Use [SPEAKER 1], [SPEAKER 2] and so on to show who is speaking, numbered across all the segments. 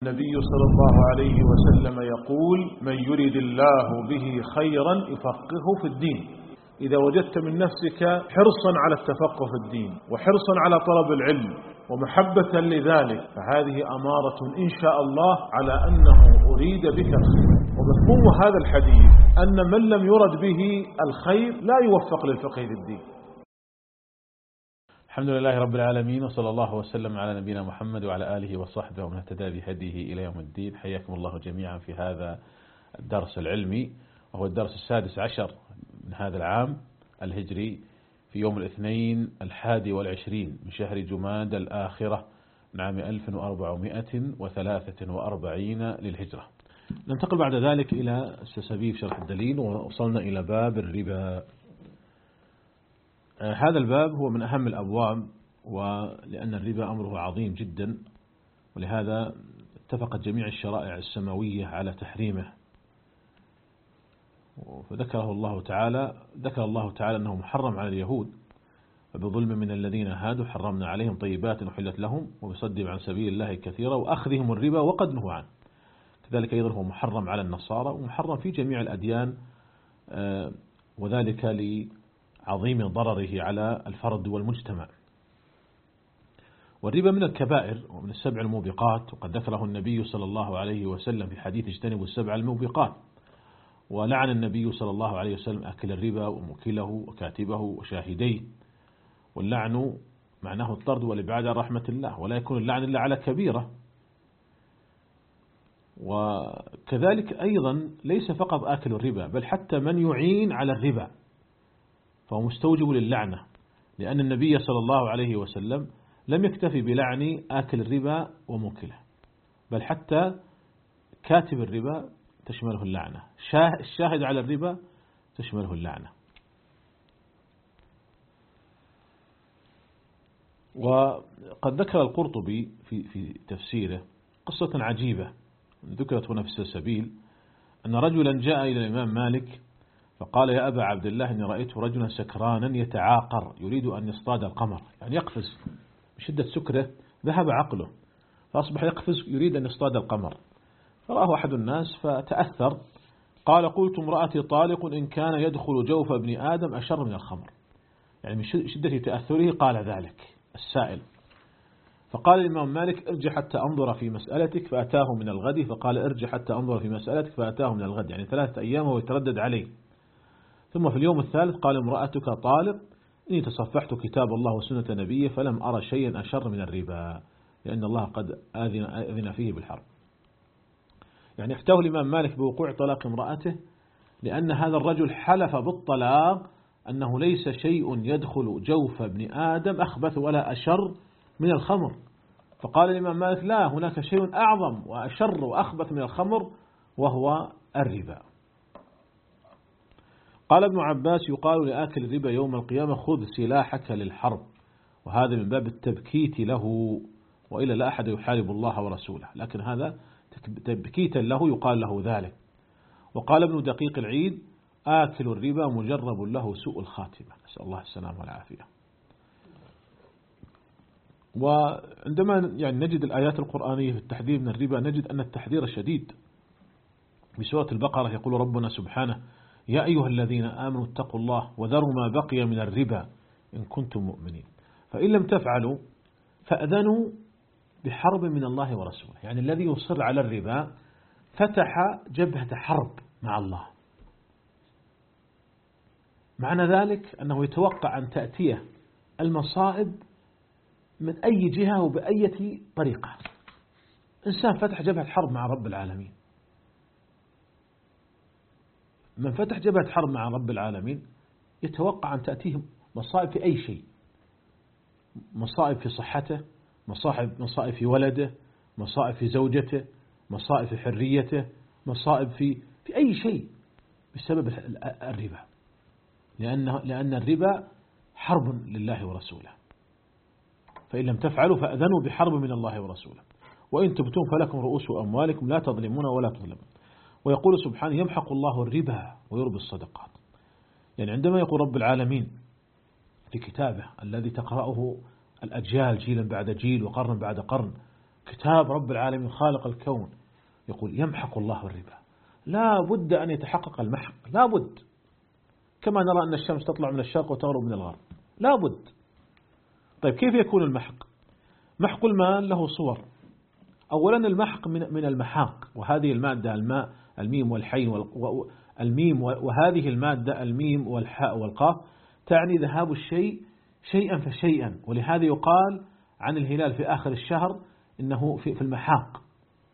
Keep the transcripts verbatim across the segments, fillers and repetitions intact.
[SPEAKER 1] النبي صلى الله عليه وسلم يقول: من يريد الله به خيرا يفقهه في الدين. إذا وجدت من نفسك حرصا على التفقه في الدين وحرصا على طلب العلم ومحبة لذلك، فهذه أمارة إن شاء الله على أنه أريد بك الخير. ومفهوم هذا الحديث أن من لم يرد به الخير لا يوفق للفقه في الدين.
[SPEAKER 2] الحمد لله رب العالمين، وصلى الله وسلم على نبينا محمد وعلى آله وصحبه ومن اهتدى بهديه إلى يوم الدين. حياكم الله جميعا في هذا الدرس العلمي، وهو الدرس السادس عشر من هذا العام الهجري، في يوم الاثنين الحادي والعشرين من شهر جماد الآخرة من عام ألف وأربعمائة وثلاثة وأربعين للهجرة. ننتقل بعد ذلك إلى سلسبيل شرح الدليل، ووصلنا إلى باب الربا. هذا الباب هو من أهم الأبواب، ولأن الربا أمره عظيم جدا، ولهذا اتفقت جميع الشرائع السماوية على تحريمه. فذكره الله تعالى ذكر الله تعالى أنه محرم على اليهود، فبظلم من الذين هادوا حرمنا عليهم طيبات أحلت لهم وبصدهم عن سبيل الله كثيرا وأخذهم الربا وقد نهوا عنه. كذلك أيضا هو محرم على النصارى ومحرم في جميع الأديان، وذلك لعظيم ضرره على الفرد والمجتمع. والربا من الكبائر ومن السبع الموبقات، وقد ذكره النبي صلى الله عليه وسلم في حديث اجتنبوا السبع الموبقات. ولعن النبي صلى الله عليه وسلم أكل الربا وموكله وكاتبه وشاهديه. واللعن معناه الطرد والإبعاد عن رحمة الله، ولا يكون اللعن إلا على كبيرة. وكذلك أيضا ليس فقط آكل الربا، بل حتى من يعين على الربا فهو مستوجب للعنة، لأن النبي صلى الله عليه وسلم لم يكتفي بلعن آكل الربا وموكله، بل حتى كاتب الربا تشمله اللعنة، الشاهد على الربا تشمله اللعنة. وقد ذكر القرطبي في في تفسيره قصة عجيبة ذكرت هنا في السلسبيل، أن رجلا جاء إلى الإمام مالك فقال: يا أبا عبد الله، إني رأيت رجلا سكرانا يتعاقر يريد أن يصطاد القمر، يعني يقفز بشدة سكره ذهب عقله فأصبح يقفز يريد أن يصطاد القمر. فرآه أحد الناس فتأثر، قال: قلت امرأتي طالق إن كان يدخل جوف ابن آدم أشر من الخمر. يعني من شدة تأثره قال ذلك السائل. فقال الإمام مالك: ارجع حتى أنظر في مسألتك، فأتاه من الغد. فقال: ارجع حتى أنظر في مسألتك، فأتاه من الغد، يعني ثلاثة أيام وهو يتردد عليه. ثم في اليوم الثالث قال: امرأتك طالق إني تصفحت كتاب الله وسنة نبيه فلم أرى شيئا أشر من الربا، لأن الله قد آذن, آذن فيه بالحرب. يعني احتاه الإمام مالك بوقوع طلاق امرأته، لأن هذا الرجل حلف بالطلاق أنه ليس شيء يدخل جوف ابن آدم أخبث ولا أشر من الخمر. فقال الإمام مالك: لا، هناك شيء أعظم وأشر وأخبث من الخمر، وهو الربا. قال ابن عباس: يقال لآكل الربا يوم القيامة خذ سلاحك للحرب، وهذا من باب التبكيت له، وإلا لا أحد يحارب الله ورسوله، لكن هذا تبكيتا له يقال له ذلك. وقال ابن دقيق العيد: آكل الربا مجرب له سوء الخاتمة، نسأل الله السلامة والعافية. وعندما يعني نجد الآيات القرآنية في التحذير من الربا نجد أن التحذير شديد. بسورة البقرة يقول ربنا سبحانه: يا أيها الذين آمنوا اتقوا الله وذروا ما بقي من الربا إن كنتم مؤمنين، فإن لم تفعلوا فأذنوا بحرب من الله ورسوله. يعني الذي يصر على الربا فتح جبهة حرب مع الله. معنى ذلك أنه يتوقع أن تأتيه المصائب من أي جهة وبأية طريقة. إنسان فتح جبهة حرب مع رب العالمين، من فتح جبهة حرب مع رب العالمين يتوقع أن تأتيه مصائب في أي شيء، مصائب في صحته، مصائب مصائب في ولده، مصائب في زوجته، مصائب في حريته، مصائب في في أي شيء بسبب الربا، لأن لأن الربا حرب لله ورسوله. فإن لم تفعلوا فأذنوا بحرب من الله ورسوله، وإن تبتم فلكم رؤوس أموالكم لا تظلمون ولا تظلمون. ويقول سبحانه: يمحق الله الربا ويربي الصدقات. يعني عندما يقول رب العالمين في كتابه الذي تقرأه الأجيال جيلا بعد جيل وقرن بعد قرن كتاب رب العالمين خالق الكون يقول يمحق الله الربا، لا بد أن يتحقق المحق، لا بد، كما نرى أن الشمس تطلع من الشرق وتغرب من الغرب، لا بد. طيب كيف يكون المحق؟ محق المال له صور. أولا المحق من من المحاق، وهذه المادة الماء الميم والحين والميم، وهذه المادة الميم والحاء والقاف تعني ذهاب الشيء شيئا فشيئا، ولهذا يقال عن الهلال في آخر الشهر إنه في المحاق.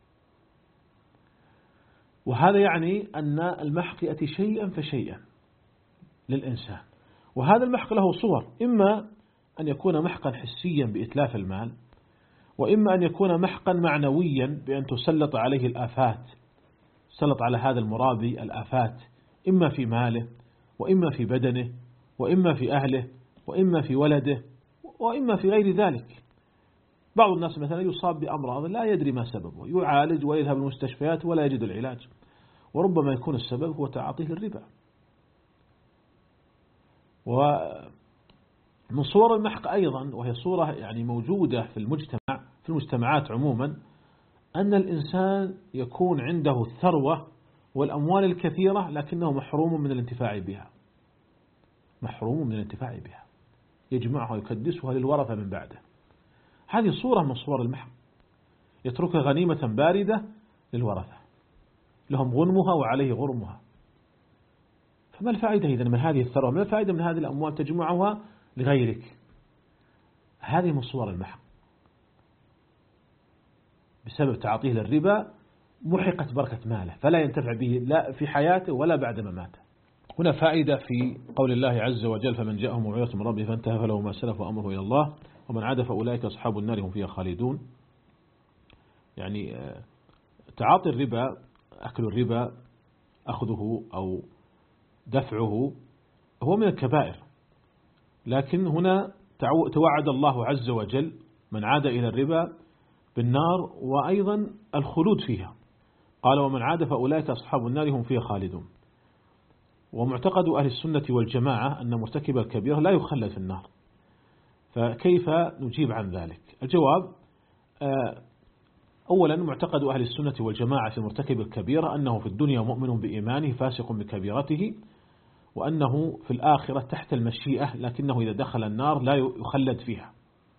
[SPEAKER 2] وهذا يعني أن المحق يأتي شيئا فشيئا للإنسان. وهذا المحق له صور، إما أن يكون محقا حسيا بإتلاف المال، وإما أن يكون محقا معنويا بأن تسلط عليه الآفات، سلط على هذا المرابي الآفات، إما في ماله وإما في بدنه وإما في أهله وإما في ولده وإما في غير ذلك. بعض الناس مثلا يصاب بأمراض لا يدري ما سببه، يعالج ويذهب المستشفيات ولا يجد العلاج، وربما يكون السبب هو تعاطيه الربا. ومن صور المحق أيضا، وهي صورة يعني موجودة في المجتمع في المجتمعات عموما، أن الإنسان يكون عنده الثروة والأموال الكثيرة لكنه محروم من الانتفاع بها، محروم من الانتفاع بها، يجمعها ويكدسها للورثة من بعده. هذه صورة من صور المحق، يتركها غنيمة باردة للورثة، لهم غنمها وعليه غرمها. فما الفائدة إذن من هذه الثروة؟ ما الفائدة من هذه الأموال تجمعها لغيرك؟ هذه من صور المحق. بسبب تعاطيه للربا محقت بركة ماله، فلا ينتفع به لا في حياته ولا بعد مماته. هنا فائدة في قول الله عز وجل: فمن جاءه موعظة من ربه فانتهى فله ما سلف وأمره إلى الله ومن عاد فأولئك أصحاب النار هم فيها خالدون. يعني تعاطي الربا، أكل الربا، أخذه أو دفعه هو من الكبائر، لكن هنا توعد الله عز وجل من عاد إلى الربا بالنار وأيضا الخلود فيها. قال: ومن عاد فأولئك أصحاب النار هم فيها خالدون. ومعتقد أهل السنة والجماعة أن مرتكب الكبيرة لا يخلد في النار. فكيف نجيب عن ذلك؟ الجواب: أولا معتقد أهل السنة والجماعة في مرتكب الكبيرة أنه في الدنيا مؤمن بإيمانه فاسق بكبيرته، وأنه في الآخرة تحت المشيئة، لكنه إذا دخل النار لا يخلد فيها.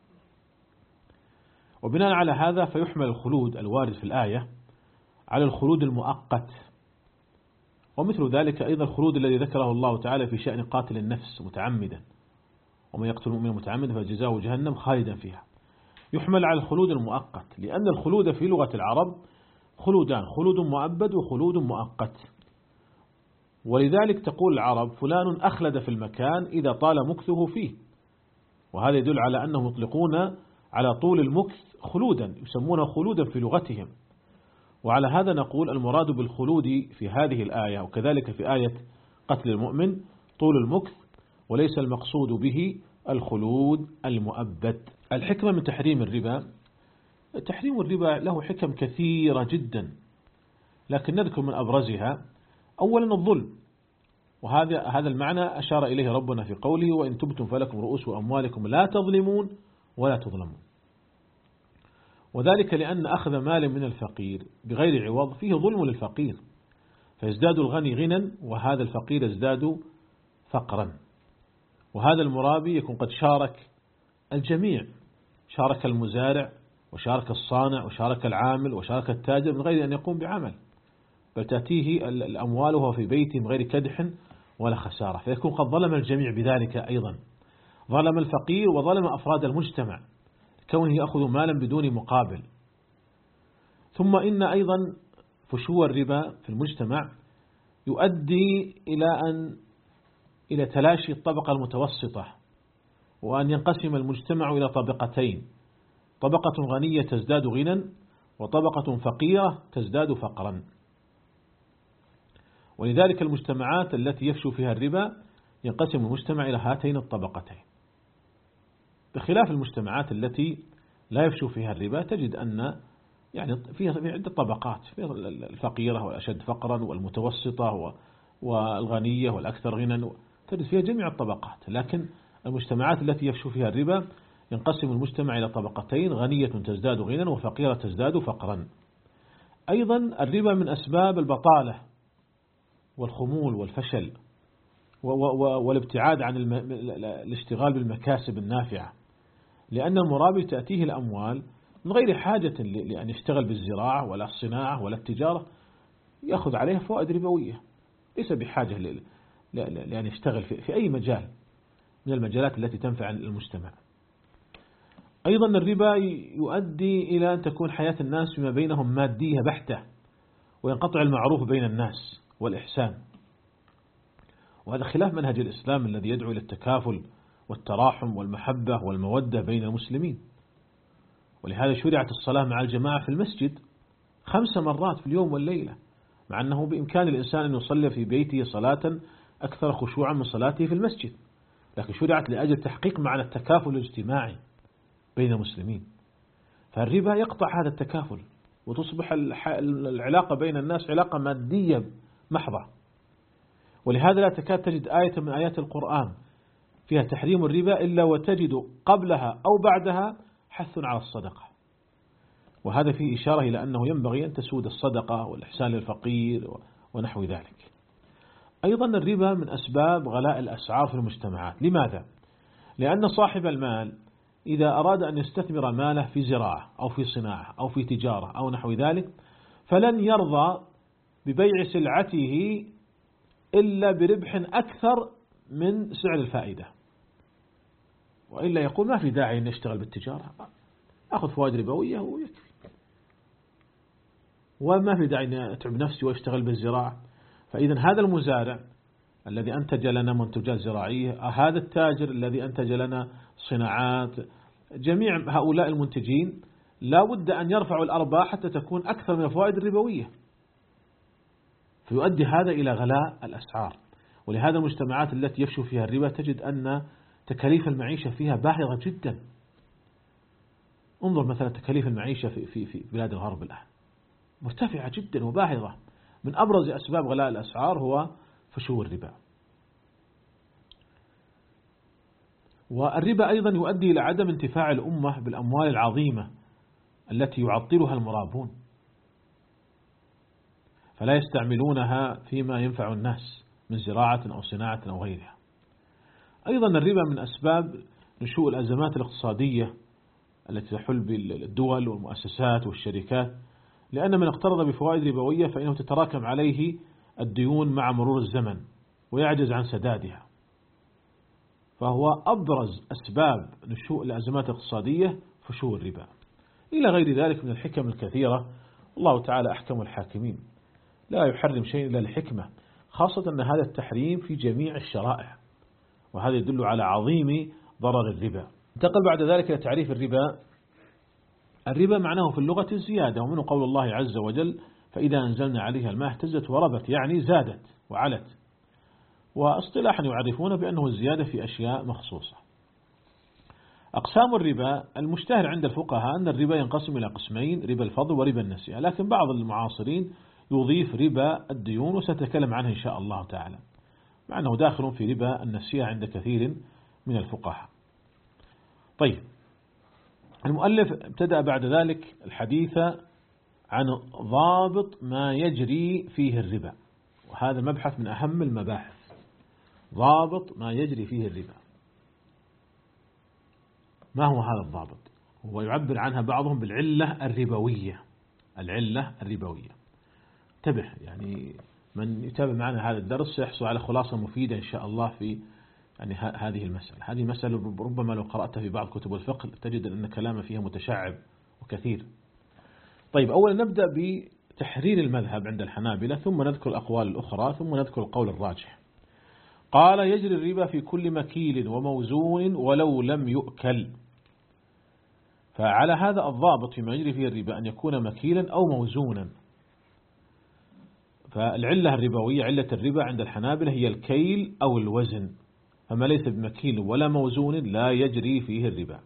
[SPEAKER 2] وبناء على هذا فيحمل الخلود الوارد في الآية على الخلود المؤقت، ومثل ذلك أيضا الخلود الذي ذكره الله تعالى في شأن قاتل النفس متعمدا: ومن يقتل مؤمنا متعمدا فجزاؤه جهنم خالدا فيها. يحمل على الخلود المؤقت، لأن الخلود في لغة العرب خلودان: خلود مؤبد وخلود مؤقت. ولذلك تقول العرب: فلان أخلد في المكان إذا طال مكثه فيه، وهذا يدل على أنهم يطلقون على طول المكث خلودا، يسمونه خلودا في لغتهم. وعلى هذا نقول المراد بالخلود في هذه الآية وكذلك في آية قتل المؤمن طول المكث، وليس المقصود به الخلود المؤبد. الحكمة من تحريم الربا: تحريم الربا له حكم كثيرة جدا، لكن نذكر من أبرزها. أولا الظلم، وهذا هذا المعنى أشار إليه ربنا في قوله: وإن تبتم فلكم رؤوس أموالكم لا تظلمون ولا تظلمون. وذلك لأن أخذ مال من الفقير بغير عوض فيه ظلم للفقير، فيزداد الغني غنى وهذا الفقير يزداد فقرا. وهذا المرابي يكون قد شارك الجميع، شارك المزارع وشارك الصانع وشارك العامل وشارك التاجر من غير أن يقوم بعمل، بل تأتيه الأموال وهو في بيته من غير كدح ولا خسارة، فيكون قد ظلم الجميع بذلك. أيضا ظلم الفقير وظلم أفراد المجتمع كونه يأخذ مالا بدون مقابل. ثم إن أيضا فشو الربا في المجتمع يؤدي إلى أن إلى تلاشي الطبقة المتوسطة، وأن ينقسم المجتمع إلى طبقتين: طبقة غنية تزداد غنى، وطبقة فقيرة تزداد فقرا. ولذلك المجتمعات التي يفشو فيها الربا ينقسم المجتمع إلى هاتين الطبقتين، بخلاف المجتمعات التي لا يفشو فيها الربا تجد أن يعني فيها عدة طبقات: فيها الفقيرة والأشد فقرا والمتوسطة والغنية والأكثر غنى، تجد فيها جميع الطبقات. لكن المجتمعات التي يفشو فيها الربا ينقسم المجتمع إلى طبقتين: غنية تزداد غنى وفقيرة تزداد فقرا. أيضا الربا من أسباب البطالة والخمول والفشل والابتعاد عن الاشتغال بالمكاسب النافعة، لأن المرابي تأتيه الأموال من غير حاجة لأن يشتغل بالزراعة ولا الصناعة ولا التجارة، يأخذ عليها فوائد ربوية، ليس بحاجة لأن يشتغل في أي مجال من المجالات التي تنفع المجتمع. أيضا الربا يؤدي إلى أن تكون حياة الناس فيما بينهم مادية بحتة، وينقطع المعروف بين الناس والإحسان، وهذا خلاف منهج الإسلام الذي يدعو إلى التكافل والتراحم والمحبة والمودة بين المسلمين. ولهذا شرعت الصلاة مع الجماعة في المسجد خمس مرات في اليوم والليلة، مع أنه بإمكان الإنسان أن يصلي في بيته صلاة أكثر خشوعا من صلاته في المسجد، لكن شرعت لأجل تحقيق معنى التكافل الاجتماعي بين المسلمين. فالربا يقطع هذا التكافل، وتصبح العلاقة بين الناس علاقة مادية محضة. ولهذا لا تكاد تجد آية من آيات القرآن فيها تحريم الربا إلا وتجد قبلها أو بعدها حث على الصدقة، وهذا فيه إشارة إلى أنه ينبغي أن تسود الصدقة والإحسان للفقير ونحو ذلك. أيضا الربا من أسباب غلاء الأسعار في المجتمعات. لماذا؟ لأن صاحب المال إذا أراد أن يستثمر ماله في زراعة أو في صناعة أو في تجارة أو نحو ذلك، فلن يرضى ببيع سلعته إلا بربح أكثر من سعر الفائدة، وإلا يقول ما في داعي أن يشتغل بالتجارة، أخذ فوائد ربوية ويكفي، وما في داعي أن أتعب نفسي واشتغل بالزراعة. فإذا هذا المزارع الذي أنتج لنا منتجات زراعية، هذا التاجر الذي أنتج لنا صناعات، جميع هؤلاء المنتجين لا بد أن يرفعوا الأرباح حتى تكون أكثر من الفوائد الربوية، فيؤدي هذا إلى غلاء الأسعار. ولهذا المجتمعات التي يفشو فيها الربا تجد أن تكاليف المعيشة فيها باهظة جدا. انظر مثلا تكاليف المعيشة في, في, في بلاد الغرب الآن مرتفعة جدا وباهظة. من أبرز أسباب غلاء الأسعار هو فشو الربا. والربا أيضا يؤدي إلى عدم انتفاع الأمة بالأموال العظيمة التي يعطلها المرابون، فلا يستعملونها فيما ينفع الناس من زراعة أو صناعة أو غيرها. أيضا الربا من أسباب نشوء الأزمات الاقتصادية التي تحل بالدول والمؤسسات والشركات، لأن من اقترض بفوائد ربوية فإنه تتراكم عليه الديون مع مرور الزمن ويعجز عن سدادها، فهو أبرز أسباب نشوء الأزمات الاقتصادية فشو الربا، إلى غير ذلك من الحكم الكثيرة. الله تعالى أحكم الحاكمين، لا يحرم شيء إلا الحكمة، خاصة أن هذا التحريم في جميع الشرائع، وهذا يدل على عظيم ضرر الربا. انتقل بعد ذلك إلى تعريف الربا. الربا معناه في اللغة الزيادة، ومنه قول الله عز وجل: فإذا أنزلنا عليها الماء اهتزت وربت، يعني زادت وعلت. واصطلاحا يعرفون بأنه الزيادة في أشياء مخصوصة. أقسام الربا المشتهر عند الفقهاء أن الربا ينقسم إلى قسمين: ربا الفضل وربا النسيئة، لكن بعض المعاصرين يضيف ربا الديون، وسنتكلم عنه إن شاء الله تعالى، مع أنه داخل في ربا النسيئة عند كثير من الفقهاء. طيب، المؤلف ابتدأ بعد ذلك الحديث عن ضابط ما يجري فيه الربا، وهذا مبحث من أهم المباحث، ضابط ما يجري فيه الربا. ما هو هذا الضابط؟ هو يعبر عنها بعضهم بالعلة الربوية. العلة الربوية، انتبه، يعني من يتابع معنا هذا الدرس سيحصل على خلاصة مفيدة إن شاء الله في يعني هذه المسألة. هذه مسألة ربما لو قرأتها في بعض كتب الفقه تجد أن كلام فيها متشعب وكثير. طيب، أولا نبدأ بتحرير المذهب عند الحنابلة، ثم نذكر الأقوال الأخرى، ثم نذكر القول الراجح. قال: يجري الربا في كل مكيل وموزون ولو لم يؤكل. فعلى هذا الضابط فيما يجري فيه الربا أن يكون مكيلا أو موزونا. فالعلة الربوية، علة الربا عند الحنابلة هي الكيل أو الوزن، فما ليس بمكيل ولا موزون لا يجري فيه الربا.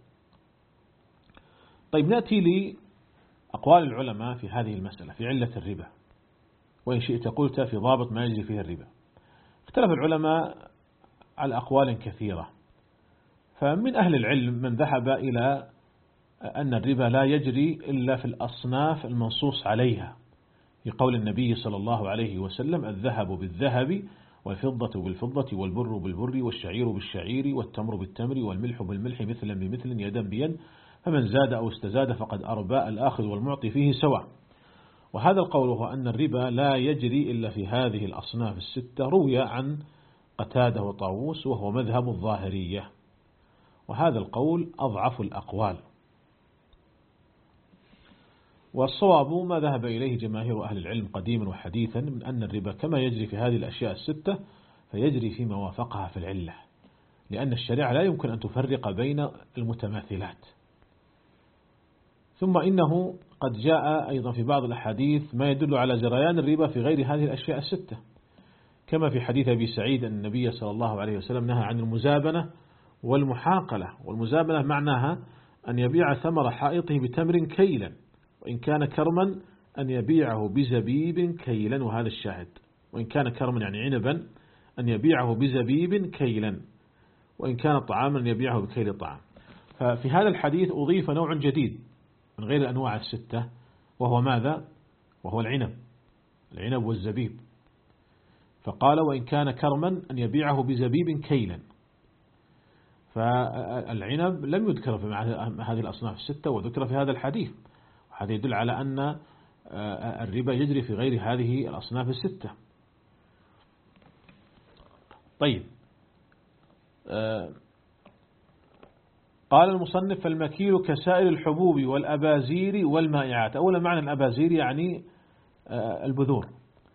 [SPEAKER 2] طيب، نأتي لأقوال العلماء في هذه المسألة في علة الربا، وإن شئت قلت في ضابط ما يجري فيه الربا. اختلف العلماء على أقوال كثيرة، فمن أهل العلم من ذهب إلى أن الربا لا يجري إلا في الأصناف المنصوص عليها، لقول النبي صلى الله عليه وسلم: الذهب بالذهب والفضة بالفضة والبر بالبر والشعير بالشعير والتمر بالتمر والملح بالملح مثلا بمثل يدا بيد، فمن زاد أو استزاد فقد أربى، الآخذ والمعطي فيه سواء. وهذا القول هو أن الربا لا يجري إلا في هذه الأصناف الستة، روي عن قتادة وطاووس وهو مذهب الظاهرية، وهذا القول أضعف الأقوال. والصواب ما ذهب إليه جماهير أهل العلم قديما وحديثا من أن الربا كما يجري في هذه الأشياء الستة فيجري فيما وافقها في العلة، لأن الشريعة لا يمكن أن تفرق بين المتماثلات. ثم إنه قد جاء أيضا في بعض الأحاديث ما يدل على جريان الربا في غير هذه الأشياء الستة، كما في حديث أبي سعيد أن النبي صلى الله عليه وسلم نهى عن المزابنة والمحاقلة. والمزابنة معناها أن يبيع ثمر حائطه بتمر كيلا، وإن كان كرما أن يبيعه بزبيب كيلا، وهذا الشاهد. وإن كان كرما يعني عنبا أن يبيعه بزبيب كيلا، وإن كان طعاما أن يبيعه بكيل طعام. ففي هذا الحديث أضيف نوع جديد من غير الأنواع الستة، وهو ماذا؟ وهو العنب، العنب والزبيب. فقال: وإن كان كرما أن يبيعه بزبيب كيلا. فالعنب لم يذكر في هذه الأصناف الستة وذكر في هذا الحديث، وهذا يدل على أن الربا يجري في غير هذه الأصناف الستة. طيب، قال المصنف: فالمكيل كسائر الحبوب والأبازير والمائعات. أولا معنى الأبازير يعني البذور.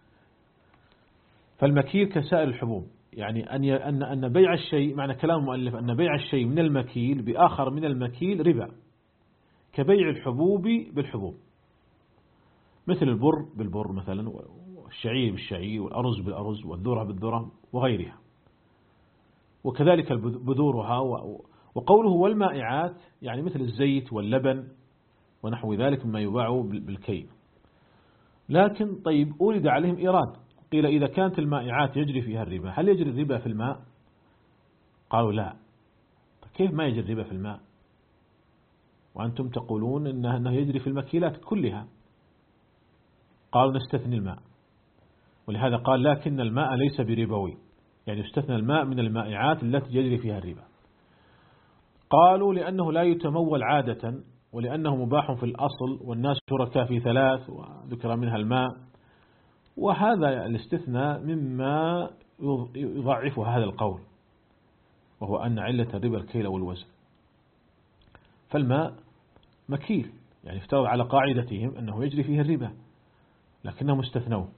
[SPEAKER 2] فالمكيل كسائر الحبوب يعني أن أن أن بيع الشيء، معنى كلام المؤلف أن بيع الشيء من المكيل بآخر من المكيل ربا، كبيع الحبوب بالحبوب، مثل البر بالبر مثلا، والشعير بالشعير، والأرز بالأرز، والذرة بالذرة وغيرها، وكذلك بذورها. وقوله والمائعات يعني مثل الزيت واللبن ونحو ذلك مما يباع بالكيل. لكن طيب، أولد عليهم إيراد، قيل إذا كانت المائعات يجري فيها الربا، هل يجري الربا في الماء؟ قالوا لا. كيف ما يجري الربا في الماء وأنتم تقولون إنه يجري في المكيلات كلها؟ قالوا نستثني الماء، ولهذا قال: لكن الماء ليس بربوي، يعني يستثنى الماء من المائعات التي يجري فيها الربا. قالوا لأنه لا يتمول عادة، ولأنه مباح في الأصل، والناس شركاء في ثلاث وذكر منها الماء. وهذا الاستثناء مما يضعف هذا القول، وهو أن علة الربا الكيل والوزن. فالماء مكيل، يعني افترض على قاعدتهم أنه يجري فيه الربا، لكنهم استثنوه.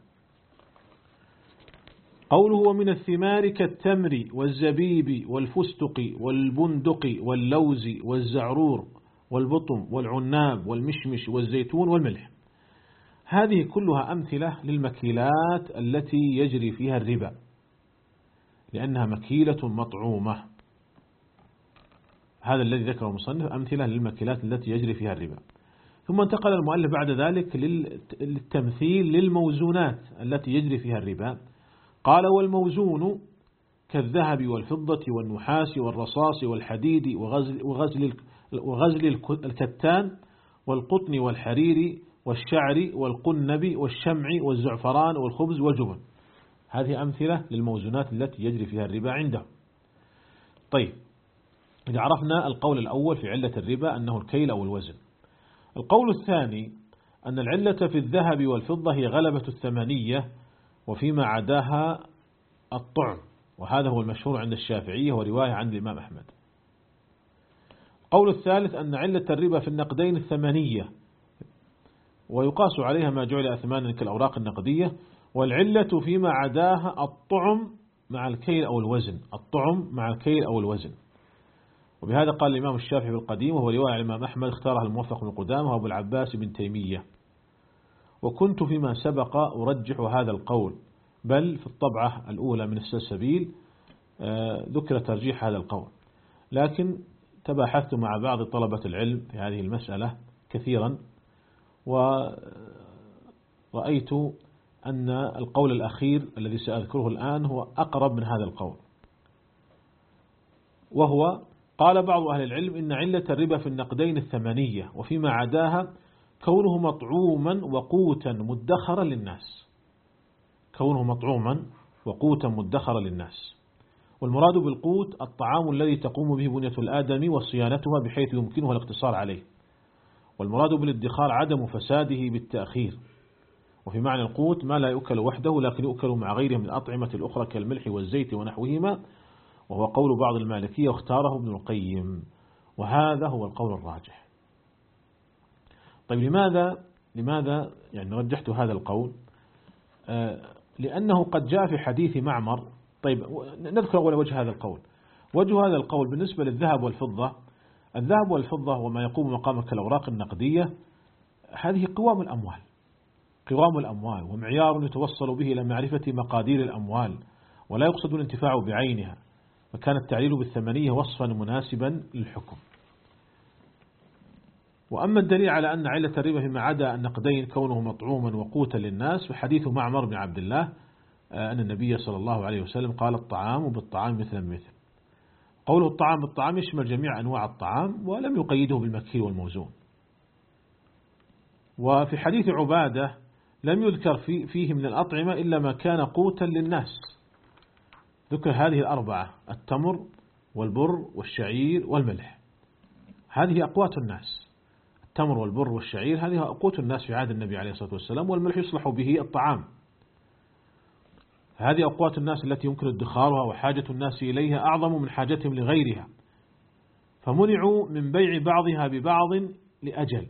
[SPEAKER 2] قوله: ومن الثمار كالتمر والزبيب والفستق والبندق واللوز والزعرور والبطم والعناب والمشمش والزيتون والملح. هذه كلها أمثلة للمكيلات التي يجري فيها الربا، لأنها مكيلة مطعومة. هذا الذي ذكره المصنف أمثلة للمكيلات التي يجري فيها الربا. ثم انتقل المؤلف بعد ذلك للتمثيل للموزونات التي يجري فيها الربا. قال: والموزون كالذهب والفضة والنحاس والرصاص والحديد وغزل, وغزل, وغزل الكتان والقطن والحرير والشعر والقنب والشمع والزعفران والخبز والجبن. هذه أمثلة للموزونات التي يجري فيها الربا عنده. طيب، إذا عرفنا القول الأول في علة الربا أنه الكيل أو الوزن. القول الثاني أن العلة في الذهب والفضة هي غلبة الثمنية، وفيما عداها الطعم، وهذا هو المشهور عند الشافعية ورواية عند الإمام أحمد. القول الثالث أن علة الربا في النقدين الثمنية، ويقاس عليها ما جعل أثمانا كالأوراق النقدية، والعلة فيما عداها الطعم مع الكيل أو الوزن، الطعم مع الكيل أو الوزن. وبهذا قال الإمام الشافعي بالقديم، وهو رواية عن الإمام أحمد اختارها الموفق بن قدامة وأبو العباس بن تيمية. وكنت فيما سبق أرجح هذا القول، بل في الطبعة الأولى من السلسبيل ذكر ترجيح هذا القول، لكن تباحثت مع بعض طلبة العلم في هذه المسألة كثيرا، ورأيت أن القول الأخير الذي سأذكره الآن هو أقرب من هذا القول، وهو قال بعض أهل العلم إن علة الربا في النقدين الثمنية، وفيما عداها كونه مطعوما وقوتا مدخرا للناس، كونه مطعوما وقوتا مدخرا للناس. والمراد بالقوت الطعام الذي تقوم به بنية الآدم وصيانتها بحيث يمكنه الاقتصار عليه، والمراد بالادخار عدم فساده بالتأخير. وفي معنى القوت ما لا يؤكل وحده لكن يؤكل مع غيره من الأطعمة الأخرى كالملح والزيت ونحوهما، وهو قول بعض المالكية واختاره ابن القيم، وهذا هو القول الراجح. طيب لماذا لماذا يعني رجحت هذا القول؟ آه لأنه قد جاء في حديث معمر. طيب نذكر أول وجه هذا القول. وجه هذا القول بالنسبة للذهب والفضة، الذهب والفضة وما يقوم مقام كالأوراق النقدية هذه قوام الأموال، قوام الأموال ومعيار يتوصل به إلى معرفة مقادير الأموال، ولا يقصد الانتفاع بعينها، فكان التعليل بالثمنية وصفا مناسبا للحكم. وأما الدليل على أن علة الربا فيما عدا النقدين كونه مطعوما وقوتا للناس فحديث معمر بن عبد الله أن النبي صلى الله عليه وسلم قال الطعام بالطعام مثلا مثل. قوله الطعام بالطعام يشمل جميع أنواع الطعام ولم يقيده بالمكيل والموزون. وفي حديث عبادة لم يذكر فيه من الأطعمة إلا ما كان قوتا للناس، ذكر هذه الأربعة: التمر والبر والشعير والملح، هذه أقوات الناس. التمر والبر والشعير هذه أقوات الناس في عهد النبي عليه الصلاة والسلام، والملح يصلح به الطعام. هذه أقوات الناس التي يمكن ادخارها وحاجة الناس إليها أعظم من حاجتهم لغيرها، فمنعوا من بيع بعضها ببعض لأجل،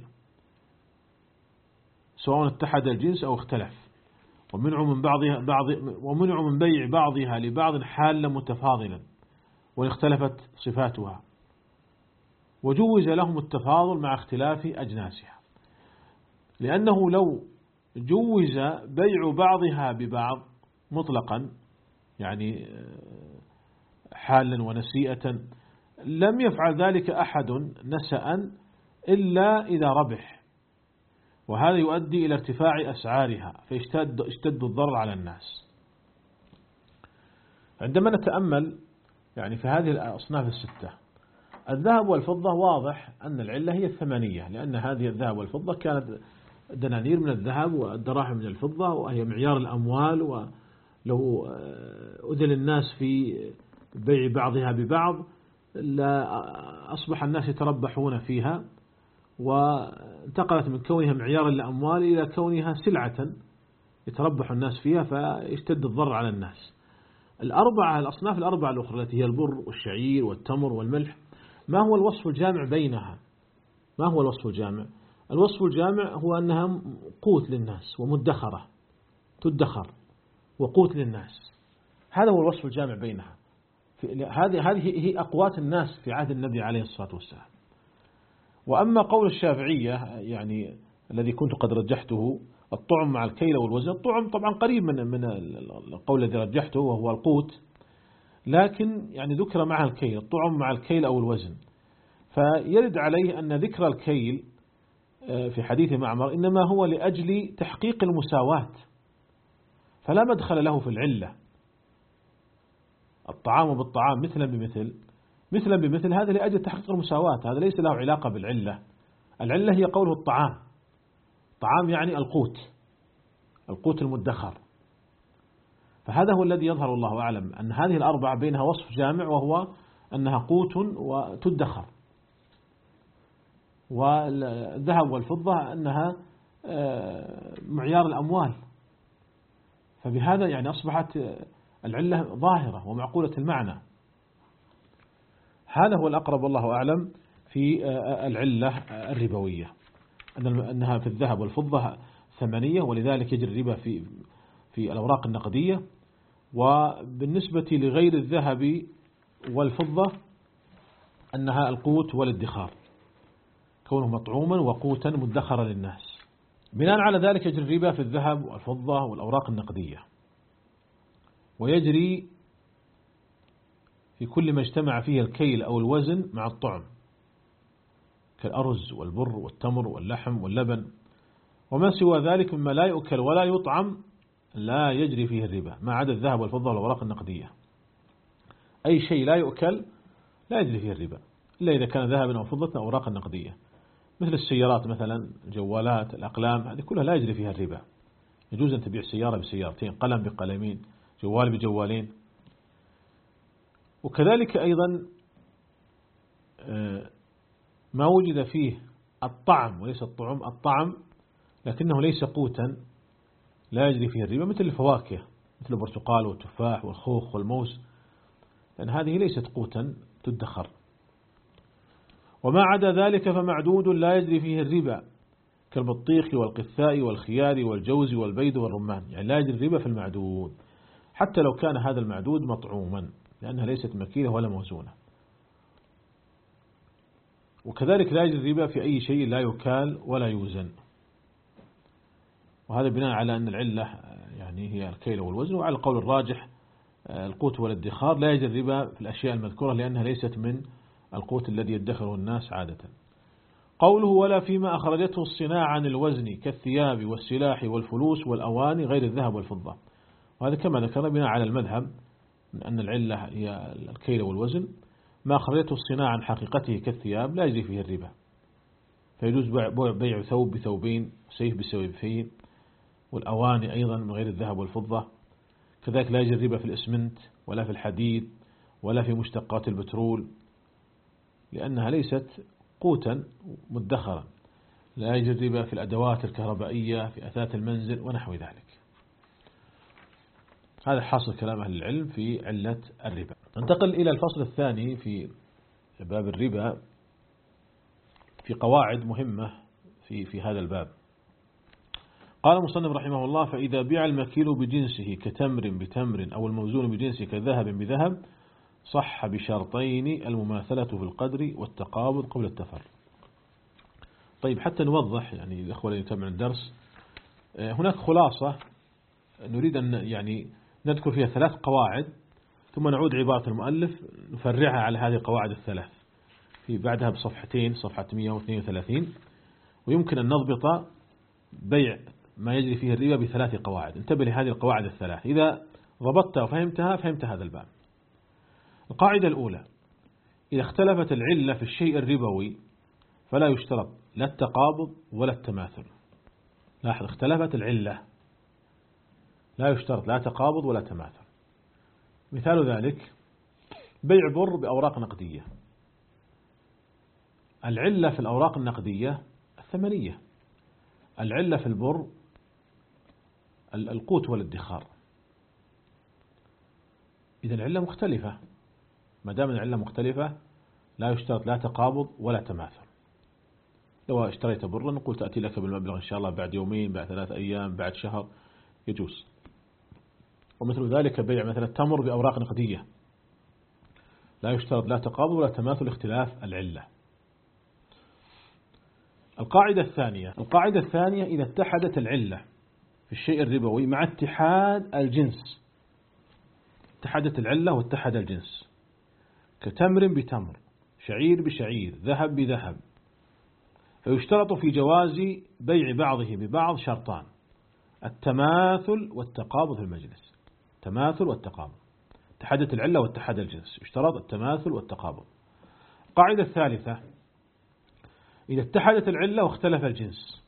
[SPEAKER 2] سواء اتحد الجنس أو اختلف، ومنعوا من بعضها بعض ومنعوا من بيع بعضها لبعض حالا متفاضلا واختلفت صفاتها، وجوز لهم التفاضل مع اختلاف أجناسها، لأنه لو جوز بيع بعضها ببعض مطلقا يعني حالا ونسيئة لم يفعل ذلك أحد نسأ إلا إذا ربح، وهذا يؤدي إلى ارتفاع أسعارها فيشتد اشتد الضرر على الناس. عندما نتأمل يعني في هذه الأصناف الستة، الذهب والفضة واضح أن العلة هي الثمنية، لأن هذه الذهب والفضة كانت دنانير من الذهب والدراهم من الفضة، وهي معيار الأموال، ولو أذل الناس في بيع بعضها ببعض لا أصبح الناس يتربحون فيها، وانتقلت من كونها معيارا للأموال إلى كونها سلعة يتربح الناس فيها فيشتد الضرر على الناس. الأربعة الأصناف الأربعة الأخرى التي هي البر والشعير والتمر والملح، ما هو الوصف الجامع بينها؟ ما هو الوصف الجامع؟ الوصف الجامع هو أنها قوت للناس ومدخرة تدخر وقوت للناس، هذا هو الوصف الجامع بينها. هذه هذه هي أقوات الناس في عهد النبي عليه الصلاة والسلام. وأما قول الشافعية يعني الذي كنت قد رجحته، الطعم مع الكيل والوزن، الطعم طبعا قريب من من القول الذي رجحته وهو القوت، لكن يعني ذكر معها الكيل، الطعم مع الكيل أو الوزن، فيرد عليه أن ذكر الكيل في حديث معمر إنما هو لأجل تحقيق المساواة، فلا مدخل له في العلة. الطعام بالطعام مثلا بمثل مثلا بمثل هذا لأجل تحقيق المساواة، هذا ليس له علاقة بالعلة. العلة هي قوله الطعام، طعام يعني القوت، القوت المدخر. فهذا هو الذي يظهر الله أعلم أن هذه الأربعة بينها وصف جامع، وهو أنها قوت وتدخر. والذهب والفضة أنها معيار الأموال، فبهذا يعني أصبحت العلة ظاهرة ومعقولة المعنى. هذا هو الأقرب والله أعلم في العلة الربوية، أنها في الذهب والفضة ثمنية، ولذلك يجري الربا في في الأوراق النقدية. وبالنسبة لغير الذهب والفضة أنها القوت والادخار، كونه مطعوما وقوتا مدخرا للناس. بناء على ذلك يجري الربا في الذهب والفضة والأوراق النقدية، ويجري في كل ما اجتمع فيه الكيل أو الوزن مع الطعم كالأرز والبر والتمر واللحم واللبن، وما سوى ذلك مما لا يؤكل ولا يطعم لا يجري فيه الربا، ما عدا الذهب والفضة والأوراق النقدية. أي شيء لا يؤكل لا يجري فيه الربا، إلا إذا كان ذهبا أو فضة أو أوراقا نقدية، مثل السيارات مثلا، الجوالات، الأقلام، هذه كلها لا يجري فيها الربا. يجوز أن تبيع سيارة بسيارتين، قلم بقلمين، جوال بجوالين. وكذلك أيضا ما وجد فيه الطعم وليس الطعم، الطعم لكنه ليس قوتا لا يجري فيه الربا، مثل الفواكه مثل البرتقال والتفاح والخوخ والموز، لأن هذه ليست قوتا تدخر. وما عدا ذلك فمعدود لا يجري فيه الربا، كالبطيخ والقثاء والخيار والجوز والبيض والرمان، يعني لا يجري الربا في المعدود حتى لو كان هذا المعدود مطعوما، لأنها ليست مكيلة ولا موزونة. وكذلك لا يجري الربا في أي شيء لا يكال ولا يوزن، وهذا بناء على أن العلة يعني هي الكيل والوزن، وعلى القول الراجح القوت والادخار لا يجري الربا في الأشياء المذكورة، لأنها ليست من القوت الذي يدخره الناس عادة. قوله ولا فيما أخرجته الصناعة عن الوزن كالثياب والسلاح والفلوس والأواني غير الذهب والفضة، وهذا كما ذكرنا بناء على المذهب من أن العلة هي الكيل والوزن. ما أخرجته الصناعة عن حقيقته كالثياب لا يجري فيه الربا، فيجوز بيع ثوب بثوبين، سيف بسيفين، والأواني أيضا من غير الذهب والفضة. كذلك لا يجري الربا في الإسمنت ولا في الحديد ولا في مشتقات البترول، لأنها ليست قوتا مدخرا. لا يجري الربا في الأدوات الكهربائية، في أثاث المنزل ونحو ذلك. هذا حاصل كلام أهل العلم في علة الربا. ننتقل إلى الفصل الثاني في باب الربا، في قواعد مهمة في في هذا الباب. قال المصنف رحمه الله: فإذا بيع المكيل بجنسه كتمر بتمر أو الموزون بجنسه كذهب بذهب صح بشرطين: المماثلة في القدر والتقابض قبل التفرق. طيب، حتى نوضح يعني الأخوة اللي يتابعون الدرس، هناك خلاصة نريد أن يعني نذكر فيها ثلاث قواعد، ثم نعود عبارة المؤلف نفرعها على هذه القواعد الثلاث في بعدها بصفحتين، صفحة مئة واثنين وثلاثين، ويمكن أن نضبط بيع ما يجري فيه الربا بثلاث قواعد. انتبه لهذه القواعد الثلاث، إذا ضبطتها وفهمتها فهمت هذا الباب. القاعدة الأولى: إذا اختلفت العلة في الشيء الربوي فلا يشترط لا التقابض ولا التماثل. لاحظ، اختلفت العلة، لا يشترط لا تقابض ولا تماثل. مثال ذلك بيع بر بأوراق نقدية. العلة في الأوراق النقدية الثمنية، العلة في البر القوت والادخار. إذا العلة مختلفة، ما دام العلة مختلفة لا يشترط لا تقابض ولا تماثل. لو اشتريت برا نقول تأتي لك بالمبلغ إن شاء الله بعد يومين، بعد ثلاث أيام، بعد شهر، يجوز. ومثل ذلك بيع مثلا التمر بأوراق نقدية، لا يشترط لا تقابض ولا تماثل، اختلاف العلة. القاعدة الثانية القاعدة الثانية إذا اتحدت العلة في الشيء الربوي مع اتحاد الجنس، اتحدت العلة واتحد الجنس، كتمر بتمر، شعير بشعير، ذهب بذهب، فيشترط في جواز بيع بعضه ببعض شرطان: التماثل والتقابض في المجلس. تماثل والتقابض، اتحدت العلة واتحد الجنس، يشترط التماثل والتقابض. القاعدة الثالثة: إذا اتحدت العلة واختلف الجنس،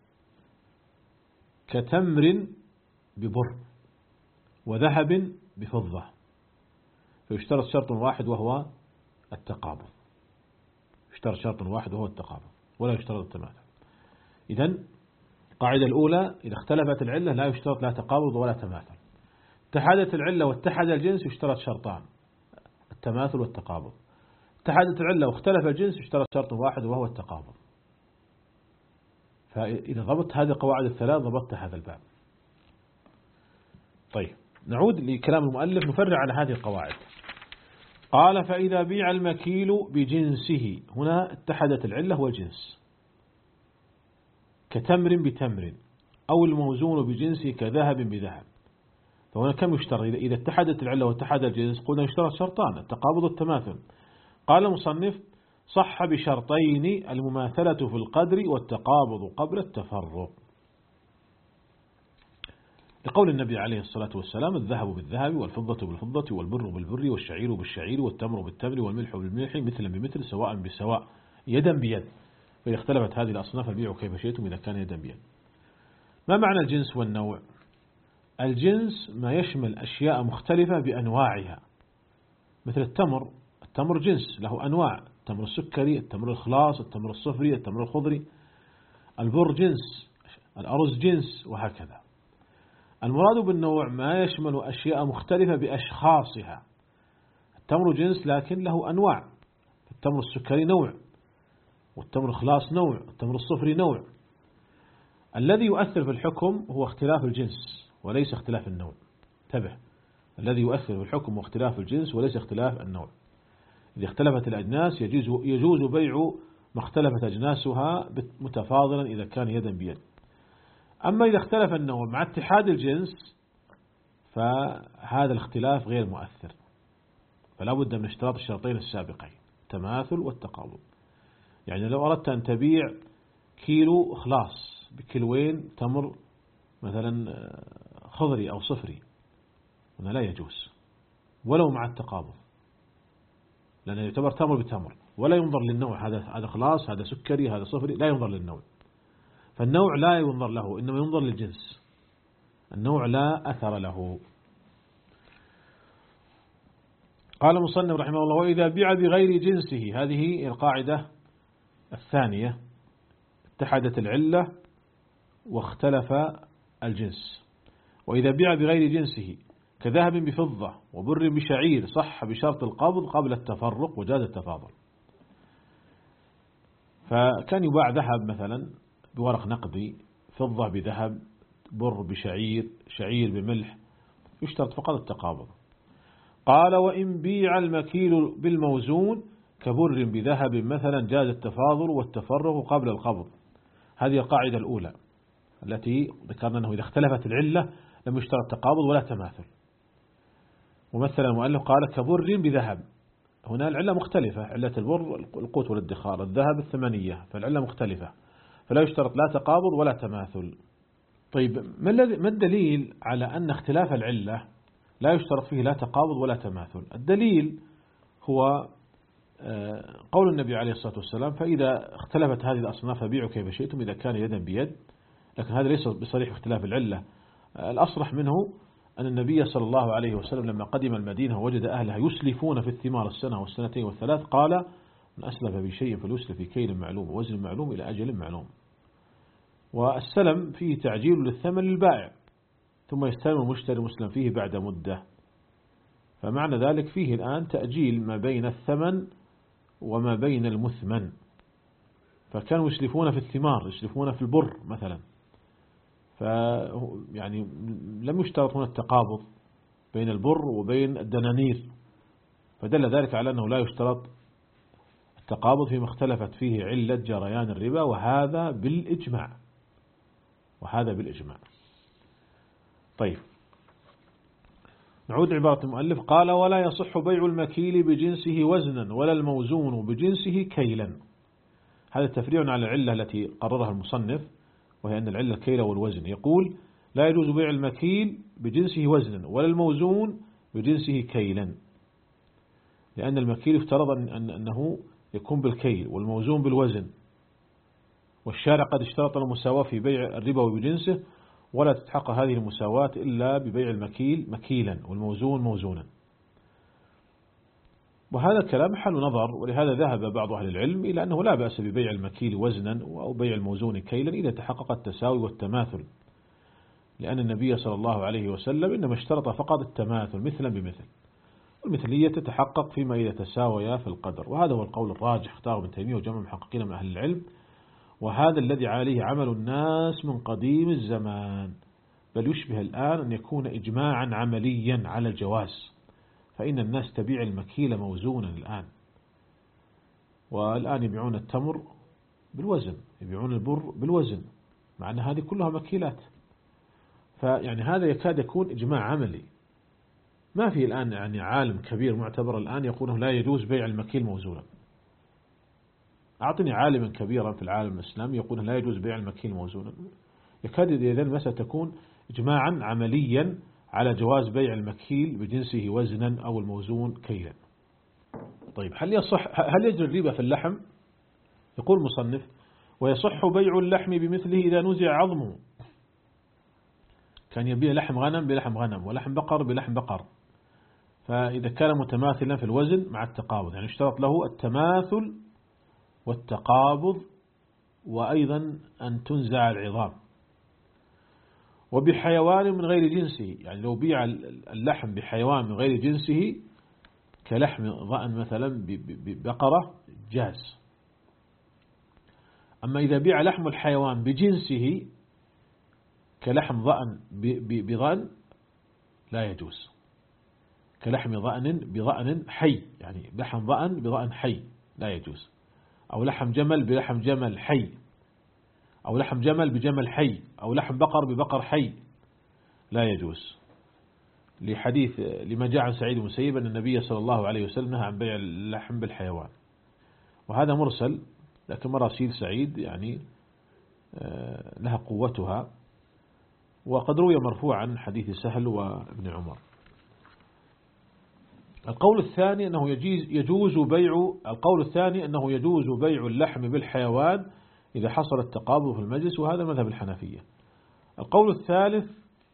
[SPEAKER 2] كتمر ببر وذهب بفضة، فيشترط شرط واحد وهو التقابض. يشترط شرط واحد وهو التقابض ولا يشترط التماثل. إذن القاعدة الأولى: إذا اختلفت العلة لا يشترط لا تقابض ولا تماثل. اتحدت العلة واتحد الجنس يشترط شرطان: التماثل والتقابض. اتحدت العلة واختلف الجنس يشترط شرط واحد وهو التقابض. فإذا ضبطت هذه القواعد الثلاث ضبطت هذا الباب. طيب، نعود لكلام المؤلف نفرع على هذه القواعد. قال: فإذا بيع المكيل بجنسه، هنا اتحدت العلة والجنس، كتمر بتمر أو الموزون بجنسه كذهب بذهب، فهنا كم يشترط؟ إذا اتحدت العلة واتحد الجنس قلنا يشترط شرطان: التقابض والتماثل. قال المصنف: صح بشرطين: المماثلة في القدر والتقابض قبل التفرق. لقول النبي عليه الصلاة والسلام: الذهب بالذهب والفضة بالفضة والبر بالبر والشعير بالشعير والتمر بالتمر والملح بالملح مثلا بمثل سواء بسواء يدا بيد، فإذا اختلفت هذه الأصناف فبيعوا كيف شئتم إذا كان يدا بيد. ما معنى الجنس والنوع؟ الجنس ما يشمل أشياء مختلفة بأنواعها، مثل التمر. التمر جنس له أنواع: التمر السكري، التمر الخلاص، التمر الصفري، التمر الخضري. البر جنس، الأرز جنس، وهكذا. المراد بالنوع ما يشمل أشياء مختلفة بأشخاصها. التمر جنس لكن له أنواع: التمر السكري نوع، والتمر الخلاص نوع، التمر الصفري نوع. الذي يؤثر في الحكم هو اختلاف الجنس وليس اختلاف النوع. انتبه، الذي يؤثر في الحكم هو اختلاف الجنس وليس اختلاف النوع. إذا اختلفت الأجناس يجوز, يجوز بيع ما اختلفت أجناسها متفاضلا إذا كان يدا بيد. أما إذا اختلف النوع مع اتحاد الجنس فهذا الاختلاف غير مؤثر، فلا بد من اشتراط الشرطين السابقين: التماثل والتقابل. يعني لو أردت أن تبيع كيلو خلاص بكيلوين تمر مثلا خضري أو صفري، هنا لا يجوز ولو مع التقابل، لأنه يعتبر تمر بتمر ولا ينظر للنوع، هذا هذا خلاص، هذا سكري، هذا صفري، لا ينظر للنوع. فالنوع لا ينظر له، إنما ينظر للجنس. النوع لا أثر له. قال المصنف رحمه الله: وإذا بيع بغير جنسه، هذه القاعدة الثانية، اتحدت العلة واختلف الجنس. وإذا بيع بغير جنسه كذهب بفضة وبر بشعير صح بشرط القبض قبل التفرق وجاز التفاضل. فكان يباع ذهب مثلا بورق نقدي، فضة بذهب، بر بشعير، شعير بملح، يشترط فقط التقابض. قال: وإن بيع المكيل بالموزون كبر بذهب مثلا جاز التفاضل والتفرق قبل القبض. هذه القاعدة الأولى التي ذكرنا أنه إذا اختلفت العلة لم يشترط تقابض ولا تماثل. ومثلا المؤلف قال: كبر بذهب، هنا العلة مختلفة، علة البر القوت والادخار، الذهب الثمنية، فالعلة مختلفة، فلا يشترط لا تقابض ولا تماثل. طيب، ما الدليل على أن اختلاف العلة لا يشترط فيه لا تقابض ولا تماثل؟ الدليل هو قول النبي عليه الصلاة والسلام: فإذا اختلفت هذه الأصناف فبيعوا كيف شئتم إذا كان يدا بيد. لكن هذا ليس بصريح اختلاف العلة. الأصرح منه أن النبي صلى الله عليه وسلم لما قدم المدينة ووجد أهلها يسلفون في الثمار السنة والسنتين والثلاث قال: من أسلف بشيء فليسلف في كيل معلوم ووزن معلوم إلى أجل معلوم. والسلم فيه تعجيل للثمن للبائع، ثم يستلم المشتري المسلم فيه بعد مدة. فمعنى ذلك فيه الآن تأجيل ما بين الثمن وما بين المثمن. فكانوا يسلفون في الثمار، يسلفون في البر مثلا، فيعني لم يشترط هنا التقابض بين البر وبين الدنانير، فدل ذلك على أنه لا يشترط التقابض فيما اختلفت فيه علة جريان الربا، وهذا بالإجماع وهذا بالإجماع. طيب، نعود عبارة المؤلف. قال: ولا يصح بيع المكيل بجنسه وزنا ولا الموزون بجنسه كيلا. هذا تفريع على العلة التي قررها المصنف، وهي أن العلة الكيل والوزن. يقول: لا يجوز بيع المكيل بجنسه وزنا ولا الموزون بجنسه كيلا، لأن المكيل افترض أن أنه يكون بالكيل والموزون بالوزن، والشارع قد اشترط المساواة في بيع الربا بجنسه، ولا تتحقق هذه المساواة إلا ببيع المكيل مكيلا والموزون موزونا. وهذا الكلام حل نظر، ولهذا ذهب بعض أهل العلم إلى أنه لا بأس ببيع المكيل وزنا أو بيع الموزون كيلا إذا تحقق التساوي والتماثل، لأن النبي صلى الله عليه وسلم إنما اشترط فقط التماثل مثلا بمثل، والمثلية تتحقق فيما إذا تساويا في القدر. وهذا هو القول الراجح اختاره ابن تيمية وجمع محققين من أهل العلم، وهذا الذي عليه عمل الناس من قديم الزمان، بل يشبه الآن أن يكون إجماعا عمليا على الجواز، فإن الناس تبيع المكيل موزونا الآن، والآن يبيعون التمر بالوزن، يبيعون البر بالوزن، مع أن هذه كلها مكيلات. فيعني هذا يكاد يكون إجماع عملي. ما في الآن يعني عالم كبير معتبر الآن يقول لا يجوز بيع المكيل موزونا. أعطني عالما كبيرا في العالم الإسلامي يقول لا يجوز بيع المكيل موزونا. يكاد إذا المسألة تكون إجماعا عمليا على جواز بيع المكيل بجنسه وزنا أو الموزون كيلا. طيب هل يصح هل يجري الربا في اللحم؟ يقول المصنف: ويصح بيع اللحم بمثله إذا نزع عظمه. كان يبيع لحم غنم بلحم غنم ولحم بقر بلحم بقر، فإذا كان متماثلا في الوزن مع التقابض، يعني اشترط له التماثل والتقابض وأيضا أن تنزع العظام. وبحيوان من غير جنسه، يعني لو بيع اللحم بحيوان من غير جنسه كلحم ضأن مثلا ببقرة جاز. أما إذا بيع لحم الحيوان بجنسه كلحم ضأن بضأن لا يجوز، كلحم ضأن بضأن حي، يعني لحم ضأن بضأن حي لا يجوز، أو لحم جمل بلحم جمل حي، أو لحم جمل بجمل حي، أو لحم بقر ببقر حي لا يجوز، لحديث لما جاء عن سعيد بن المسيب أن النبي صلى الله عليه وسلم نهى عن بيع اللحم بالحيوان. وهذا مرسل، لكن مراسيل سعيد يعني لها قوتها، وقد روي مرفوعا حديث سهل وابن عمر. القول الثاني أنه يجوز بيع القول الثاني أنه يجوز بيع اللحم بالحيوان إذا حصل التقابض في المجلس، وهذا مذهب الحنفية. القول الثالث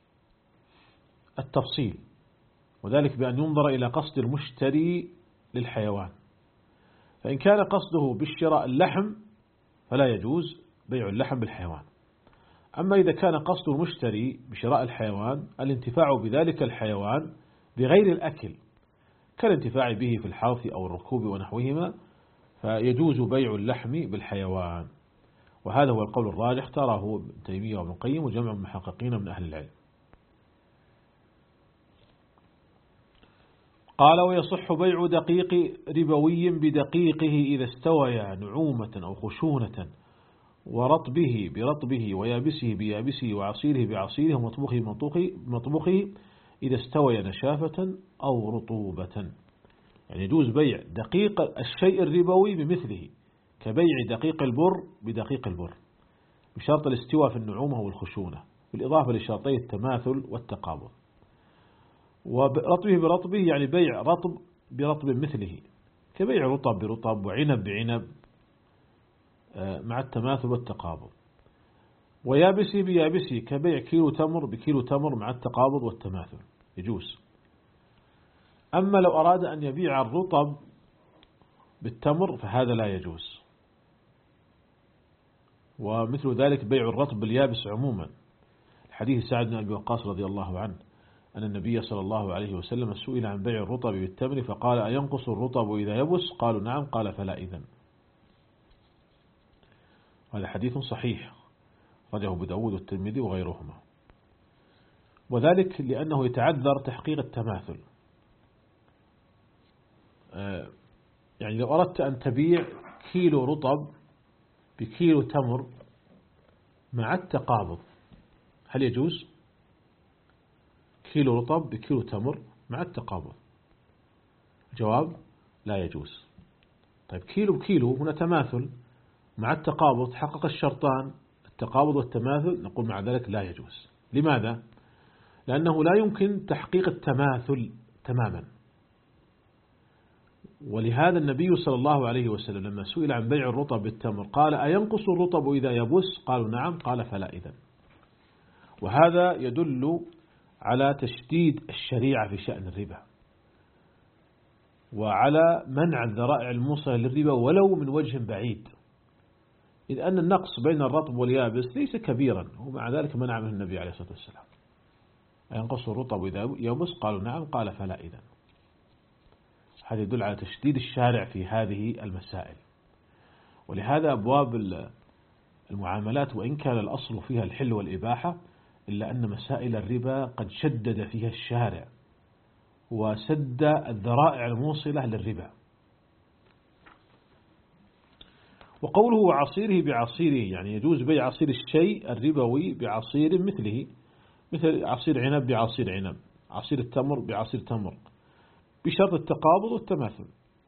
[SPEAKER 2] التفصيل، وذلك بأن ينظر إلى قصد المشتري للحيوان، فإن كان قصده بالشراء اللحم فلا يجوز بيع اللحم بالحيوان. أما إذا كان قصد المشتري بشراء الحيوان الانتفاع بذلك الحيوان بغير الأكل كالانتفاع به في الحرث أو الركوب ونحوهما، فيجوز بيع اللحم بالحيوان. وهذا هو القول الراجح اختاره ابن تيمية وابن القيم وجمع المحققين من أهل العلم. قال: ويصح بيع دقيق ربوي بدقيقه إذا استويا نعومة أو خشونة، ورطبه برطبه ويابسه بيابسه وعصيره بعصيره ومطبوخه بمطبوخه إذا استوي نشافة أو رطوبة. يعني يجوز بيع دقيق الشيء الربوي بمثله كبيع دقيق البر بدقيق البر بشرط الاستواء في النعومة والخشونة، بالإضافة لشرطي التماثل والتقابض. ورطبه برطبه يعني بيع رطب برطب مثله كبيع رطب برطب وعنب بعنب مع التماثل والتقابض. ويابسه بيابسه كبيع كيلو تمر بكيلو تمر مع التقابض والتماثل يجوز. أما لو أراد أن يبيع الرطب بالتمر فهذا لا يجوز. ومثل ذلك بيع الرطب باليابس عموما، حديث سعد بن أبي وقاص رضي الله عنه أن النبي صلى الله عليه وسلم سئل عن بيع الرطب بالتمر فقال: أينقص الرطب إذا يبس؟ قالوا: نعم. قال: فلا إذن. هذا حديث صحيح رجه أبو داود والترمذي وغيرهما، وذلك لأنه يتعذر تحقيق التماثل. يعني لو أردت أن تبيع كيلو رطب بكيلو تمر مع التقابض هل يجوز؟ كيلو رطب بكيلو تمر مع التقابض، جواب: لا يجوز. طيب كيلو بكيلو هنا تماثل مع التقابض، حقق الشرطان التقابض والتماثل، نقول مع ذلك لا يجوز. لماذا؟ لأنه لا يمكن تحقيق التماثل تماما. ولهذا النبي صلى الله عليه وسلم لما سئل عن بيع الرطب بالتمر قال: أينقص الرطب إذا يبس؟ قالوا: نعم. قال: فلا إذن. وهذا يدل على تشديد الشريعة في شأن الربا، وعلى منع الذرائع الموصلة للربا ولو من وجه بعيد، إذ أن النقص بين الرطب واليابس ليس كبيرا، ومع ذلك منع منه النبي عليه الصلاة والسلام. أينقص الرطب إذا يبس؟ قالوا: نعم. قال: فلا إذن. هذا يدل على تشديد الشارع في هذه المسائل. ولهذا أبواب المعاملات وإن كان الأصل فيها الحل والإباحة، إلا أن مسائل الربا قد شدد فيها الشارع وسد الذرائع الموصلة للربا. وقوله عصيره بعصيره يعني يجوز بيع عصير الشيء الربوي بعصير مثله، مثل عصير عنب بعصير عنب، عصير التمر بعصير تمر، بشرط التقابض والتماثل.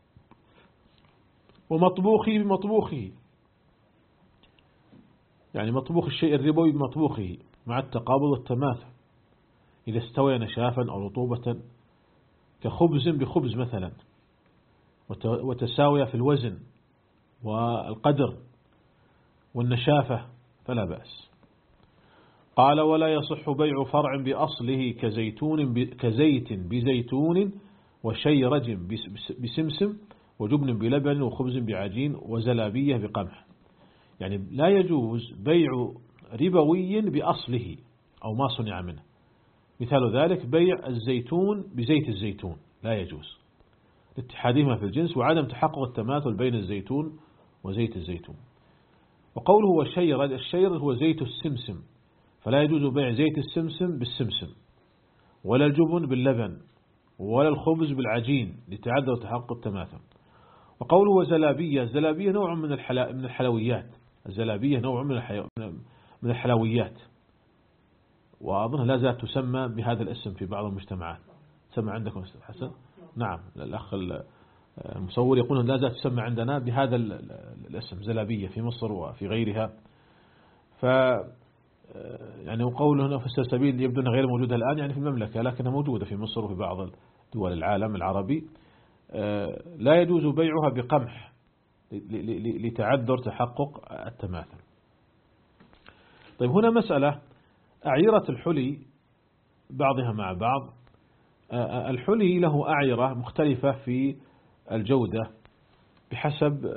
[SPEAKER 2] ومطبوخه بمطبوخه يعني مطبوخ الشيء الربوي بمطبوخه مع التقابل والتماثل إذا استوى نشافا أو رطوبة كخبز بخبز مثلا، وتساوية في الوزن والقدر والنشافة فلا بأس. قال ولا يصح بيع فرع بأصله كزيتون كزيت بزيتون وشيرج بسمسم وجبن بلبن وخبز بعجين وزلابية بقمح. يعني لا يجوز بيع ربوي بأصله أو ما صنع منه. مثال ذلك بيع الزيتون بزيت الزيتون لا يجوز لاتحادهما في الجنس وعدم تحقق التماثل بين الزيتون وزيت الزيتون. وقوله والشيرج، الشيرج هو زيت السمسم، فلا يجوز بيع زيت السمسم بالسمسم ولا الجبن باللبن ولا الخبز بالعجين لتعذر تحقق التماثل. وقوله وزلابية، الزلابية نوع من الحلا من الحلويات، الزلابية نوع من من الحلويات، وأظنها لا زالت تسمى بهذا الاسم في بعض المجتمعات. تسمى عندكم أستاذ حسن؟ نعم، الأخ المصور يقول لا زالت تسمى عندنا بهذا الاسم زلابية في مصر وفي غيرها. ف يعني وقوله هنا في السلسبيل يبدو أنها غير موجودة الآن يعني في المملكة، لكنها موجودة في مصر وفي بعض دول العالم العربي. لا يجوز بيعها بقمح لتعذر تحقق التماثل. طيب هنا مسألة أعيرة الحلي بعضها مع بعض. الحلي له أعيرة مختلفة في الجودة بحسب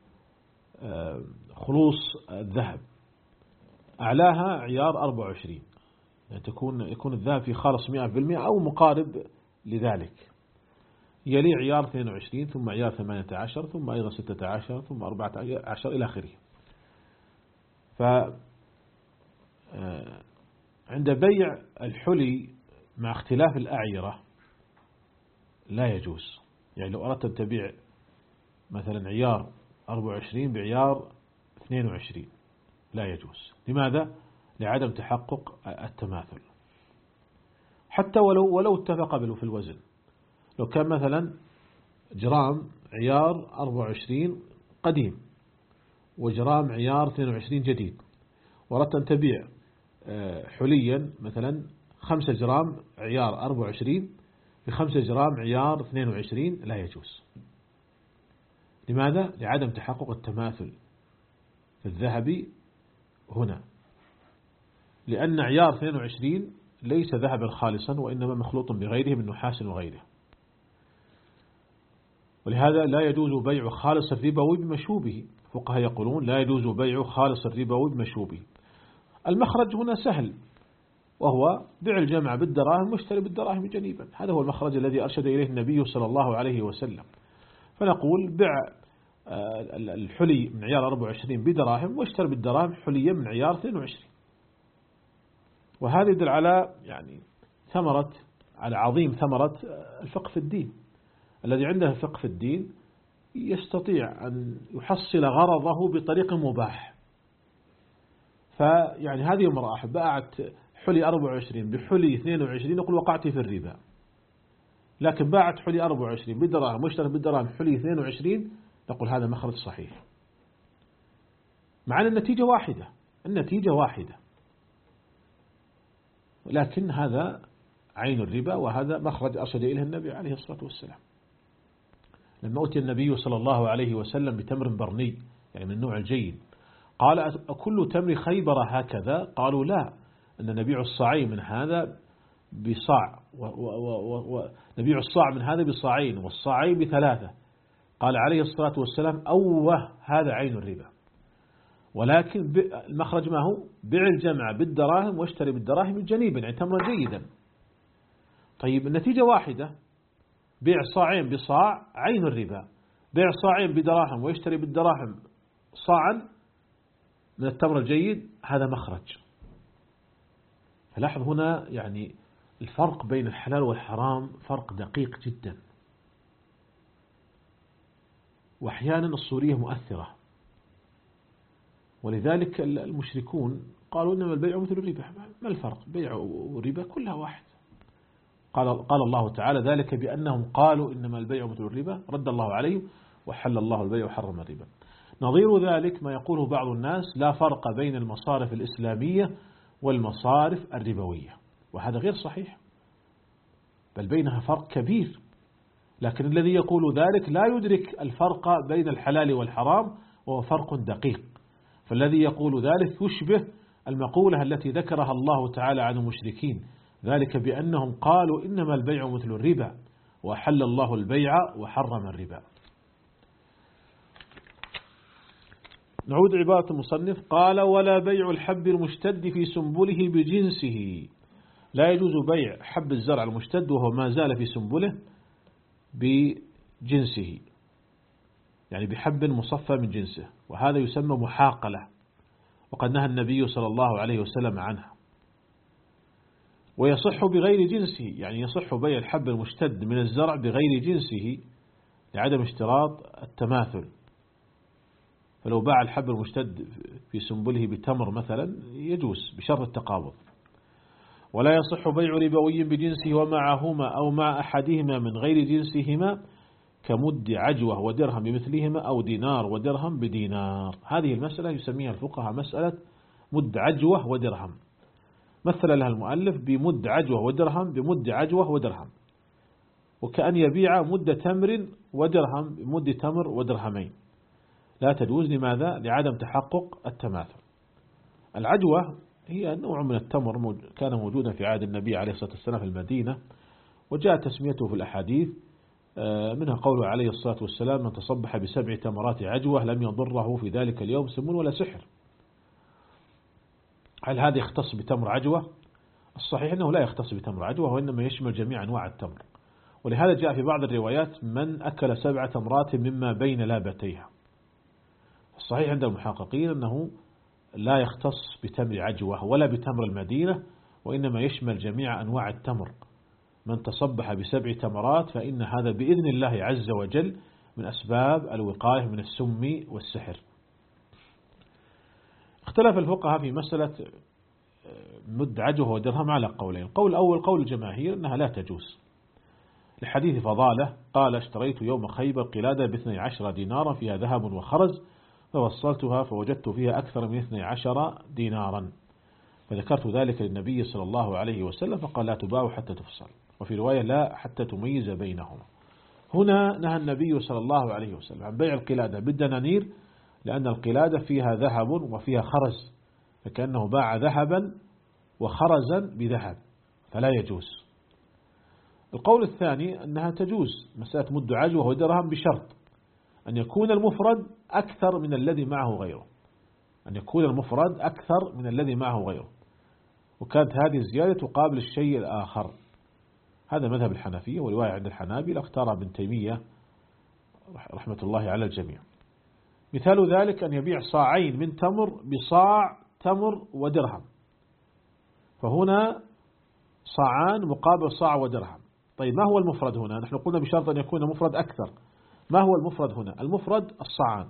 [SPEAKER 2] خلوص الذهب. أعلاها عيار أربعة وعشرين، يعني تكون يكون الذهب في خالص مئة بالمئة أو مقارب لذلك. يلي عيار اثنين وعشرين، ثم عيار ثمانية عشر، ثم أيضا ستة عشر، ثم أربعة عشر إلى آخره. ف عند بيع الحلي مع اختلاف الأعيرة لا يجوز. يعني لو أردت أن تبيع مثلا عيار أربعة وعشرين بعيار اثنين وعشرين لا يجوز. لماذا؟ لعدم تحقق التماثل. حتى ولو ولو اتفق في الوزن، لو كان مثلا جرام عيار أربعة وعشرين قديم وجرام عيار اثنين وعشرين جديد، وأردت أن تبيع حليا مثلا خمسة جرام عيار أربعة وعشرين بخمسة جرام عيار اثنين وعشرين لا يجوز. لماذا؟ لعدم تحقق التماثل في الذهب هنا، لأن عيار اثنين وعشرين ليس ذهبا خالصا وإنما مخلوط بغيره من نحاس وغيره. ولهذا لا يجوز بيع خالص الربوي بمشوبه. فقهاء يقولون لا يجوز بيع خالص الربوي بمشوبه. المخرج هنا سهل، وهو بيع الجمع بالدراهم واشتري بالدراهم جنيبا. هذا هو المخرج الذي أرشد إليه النبي صلى الله عليه وسلم. فنقول بيع الحلي من عيار أربعة وعشرين بدراهم واشتري بالدراهم حليا من عيار اثنين وعشرين. وهذا يدل على يعني ثمرة على عظيم ثمرة الفقه في الدين. الذي عنده فقه في الدين يستطيع أن يحصل غرضه بطريق مباح. فيعني هذه امرأة باعت حلي أربعة وعشرين بحلي اثنين وعشرين يقول وقعت في الربا، لكن باعت حلي أربعة وعشرين بالدراهم واشترى بالدراهم حلي اثنين وعشرين نقول هذا مخرج صحيح، مع أن النتيجة واحدة النتيجة واحدة لكن هذا عين الربا، وهذا مخرج أرشد إليه النبي عليه الصلاة والسلام. لما أتي النبي صلى الله عليه وسلم بتمر برني يعني من النوع الجيد، قال أكل تمر خيبر هكذا؟ قالوا لا، أن نبيع الصاعين من هذا بصاع ونبيع الصاع من هذا بصاعين والصاعين بثلاثة. قال عليه الصلاة والسلام أوه هذا عين الربا. ولكن المخرج ما هو؟ بيع الجمع بالدراهم واشتري بالدراهم جنيبا يعني تمرا جيدا. طيب النتيجة واحدة، بيع صاعين بصاع عين الربا، بيع صاعين بدراهم ويشتري بالدراهم صاعا من التمر الجيد هذا مخرج. فلاحظ هنا يعني الفرق بين الحلال والحرام فرق دقيق جدا، وأحيانا الصورية مؤثرة. ولذلك المشركون قالوا إنما البيع مثل الربا. ما الفرق؟ بيع والربا كلها واحد. قال قال الله تعالى ذلك بأنهم قالوا إنما البيع مثل الربا رد الله عليهم وحل الله البيع وحرم الربا. نظير ذلك ما يقوله بعض الناس لا فرق بين المصارف الإسلامية والمصارف الربوية، وهذا غير صحيح، بل بينها فرق كبير. لكن الذي يقول ذلك لا يدرك الفرق بين الحلال والحرام، وهو فرق دقيق. فالذي يقول ذلك يشبه المقولة التي ذكرها الله تعالى عن المشركين، ذلك بأنهم قالوا إنما البيع مثل الربا، وأحل الله البيع وحرم الربا. نعود عبارة المصنف، قال: ولا بيع الحب المشتد في سنبله بجنسه. لا يجوز بيع حب الزرع المشتد وهو ما زال في سنبله بجنسه، يعني بحب مصفى من جنسه، وهذا يسمى محاقلة، وقد نهى النبي صلى الله عليه وسلم عنها. ويصح بغير جنسه، يعني يصح بيع الحب المشتد من الزرع بغير جنسه لعدم اشتراط التماثل. فلو باع الحب المشتد في سنبله بتمر مثلا يجوز بشرط التقابض. ولا يصح بيع ربوي بجنسه ومعهما أو مع أحدهما من غير جنسهما كمد عجوة ودرهم بمثلهما أو دينار ودرهم بدينار. هذه المسألة يسميها الفقهاء مسألة مد عجوة ودرهم، مثل لها المؤلف بمد عجوة ودرهم بمد عجوة ودرهم، وكأن يبيع مد تمر ودرهم بمد تمر ودرهمين. لا تجوز. لماذا؟ لعدم تحقق التماثل. العجوة هي نوع من التمر كان موجودا في عهد النبي عليه الصلاة والسلام في المدينة، وجاء تسميته في الأحاديث، منها قوله عليه الصلاة والسلام: من تصبح بسبع تمرات عجوة لم يضره في ذلك اليوم سم ولا سحر. هل هذا يختص بتمر عجوة؟ الصحيح أنه لا يختص بتمر عجوة، وإنما يشمل جميع أنواع التمر. ولهذا جاء في بعض الروايات: من أكل سبع تمرات مما بين لابتيها. الصحيح عند المحققين أنه لا يختص بتمر عجوة ولا بتمر المدينة، وإنما يشمل جميع أنواع التمر. من تصبح بسبع تمرات فإن هذا بإذن الله عز وجل من أسباب الوقاية من السم والسحر. اختلف الفقهاء في مسألة مد عجوة ودرهم على قولين. القول الأول قول الجماهير أنها لا تجوز، لحديث فضالة قال: اشتريت يوم خيبر قلادة باثني عشر دينارا فيها ذهب وخرز، فوصلتها فوجدت فيها أكثر من اثني عشر دينارا، فذكرت ذلك للنبي صلى الله عليه وسلم فقال: لا تباع حتى تفصل، وفي رواية: لا حتى تميز بينهما. هنا نهى النبي صلى الله عليه وسلم عن بيع القلادة بالدنانير، لأن القلادة فيها ذهب وفيها خرز، فكأنه باع ذهبا وخرزا بذهب، فلا يجوز. القول الثاني أنها تجوز مسألة مد عجوة ودرهم بشرط أن يكون المفرد أكثر من الذي معه غيره، أن يكون المفرد أكثر من الذي معه غيره، وكانت هذه الزيادة تقابل الشيء الآخر. هذا مذهب الحنفية، ورواية عند الحنابلة اختارها ابن تيمية رحمة الله على الجميع. مثال ذلك أن يبيع صاعين من تمر بصاع تمر ودرهم، فهنا صاعان مقابل صاع ودرهم. طيب ما هو المفرد هنا؟ نحن قلنا بشرط أن يكون مفرد أكثر. ما هو المفرد هنا؟ المفرد الصاعان،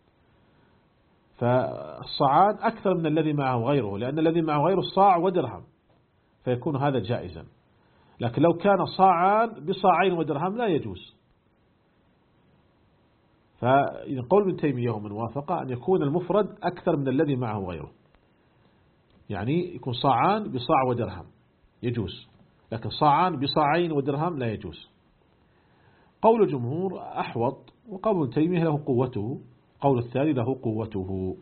[SPEAKER 2] فالصاعان أكثر من الذي معه غيره، لأن الذي معه غيره صاع ودرهم، فيكون هذا جائزا. لكن لو كان صاعان بصاعين ودرهم لا يجوز. فقول ابن تيمية ومن وافقه أن يكون المفرد أكثر من الذي معه غيره، يعني يكون صاعان بصاع ودرهم يجوز، لكن صاعان بصاعين ودرهم لا يجوز. قول الجمهور أحوط، وقول ابن تيمية له قوته، قول الثاني له قوته.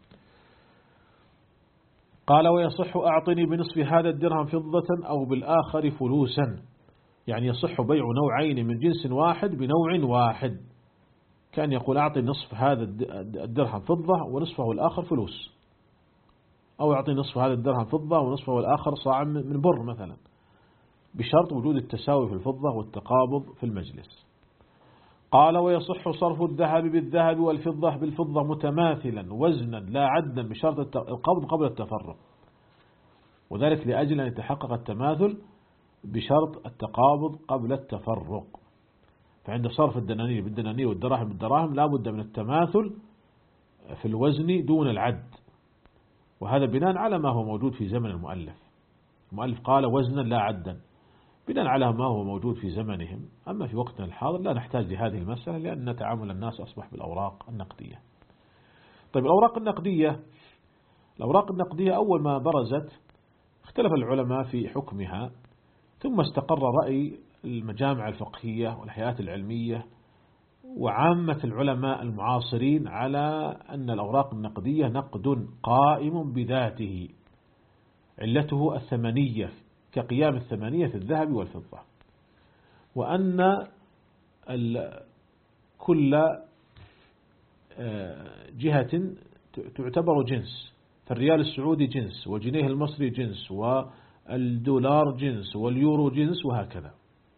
[SPEAKER 2] قال: ويصح أعطني بنصف هذا الدرهم فضة أو بالآخر فلوسا، يعني يصح بيع نوعين من جنس واحد بنوع واحد، كان يقول: أعطي نصف هذا الدرهم فضة ونصفه الآخر فلوس، أو أعطي نصف هذا الدرهم فضة ونصفه الآخر صاع من بر مثلا، بشرط وجود التساوي في الفضة والتقابض في المجلس. قال: ويصح صرف الذهب بالذهب والفضة بالفضة متماثلا وزنا لا عدا بشرط القبض قبل التفرق، وذلك لأجل أن يتحقق التماثل بشرط التقابض قبل التفرق. فعند صرف الدنانير بالدنانير والدراهم بالدراهم لا بد من التماثل في الوزن دون العد، وهذا بناء على ما هو موجود في زمن المؤلف. المؤلف قال: وزنا لا عدا، بناء على ما هو موجود في زمنهم. أما في وقتنا الحاضر لا نحتاج لهذه المسألة، لأن تعامل الناس أصبح بالأوراق النقدية. طيب الأوراق النقدية الأوراق النقدية أول ما برزت اختلف العلماء في حكمها، ثم استقر رأي المجامع الفقهية والهيئات العلمية وعامة العلماء المعاصرين على أن الأوراق النقدية نقد قائم بذاته، علته الثمنية كقيام الثمنية في الذهب والفضة، وأن كل جهة تعتبر جنس، فالريال السعودي جنس، والجنيه المصري جنس، والدولار جنس، واليورو جنس، وهكذا.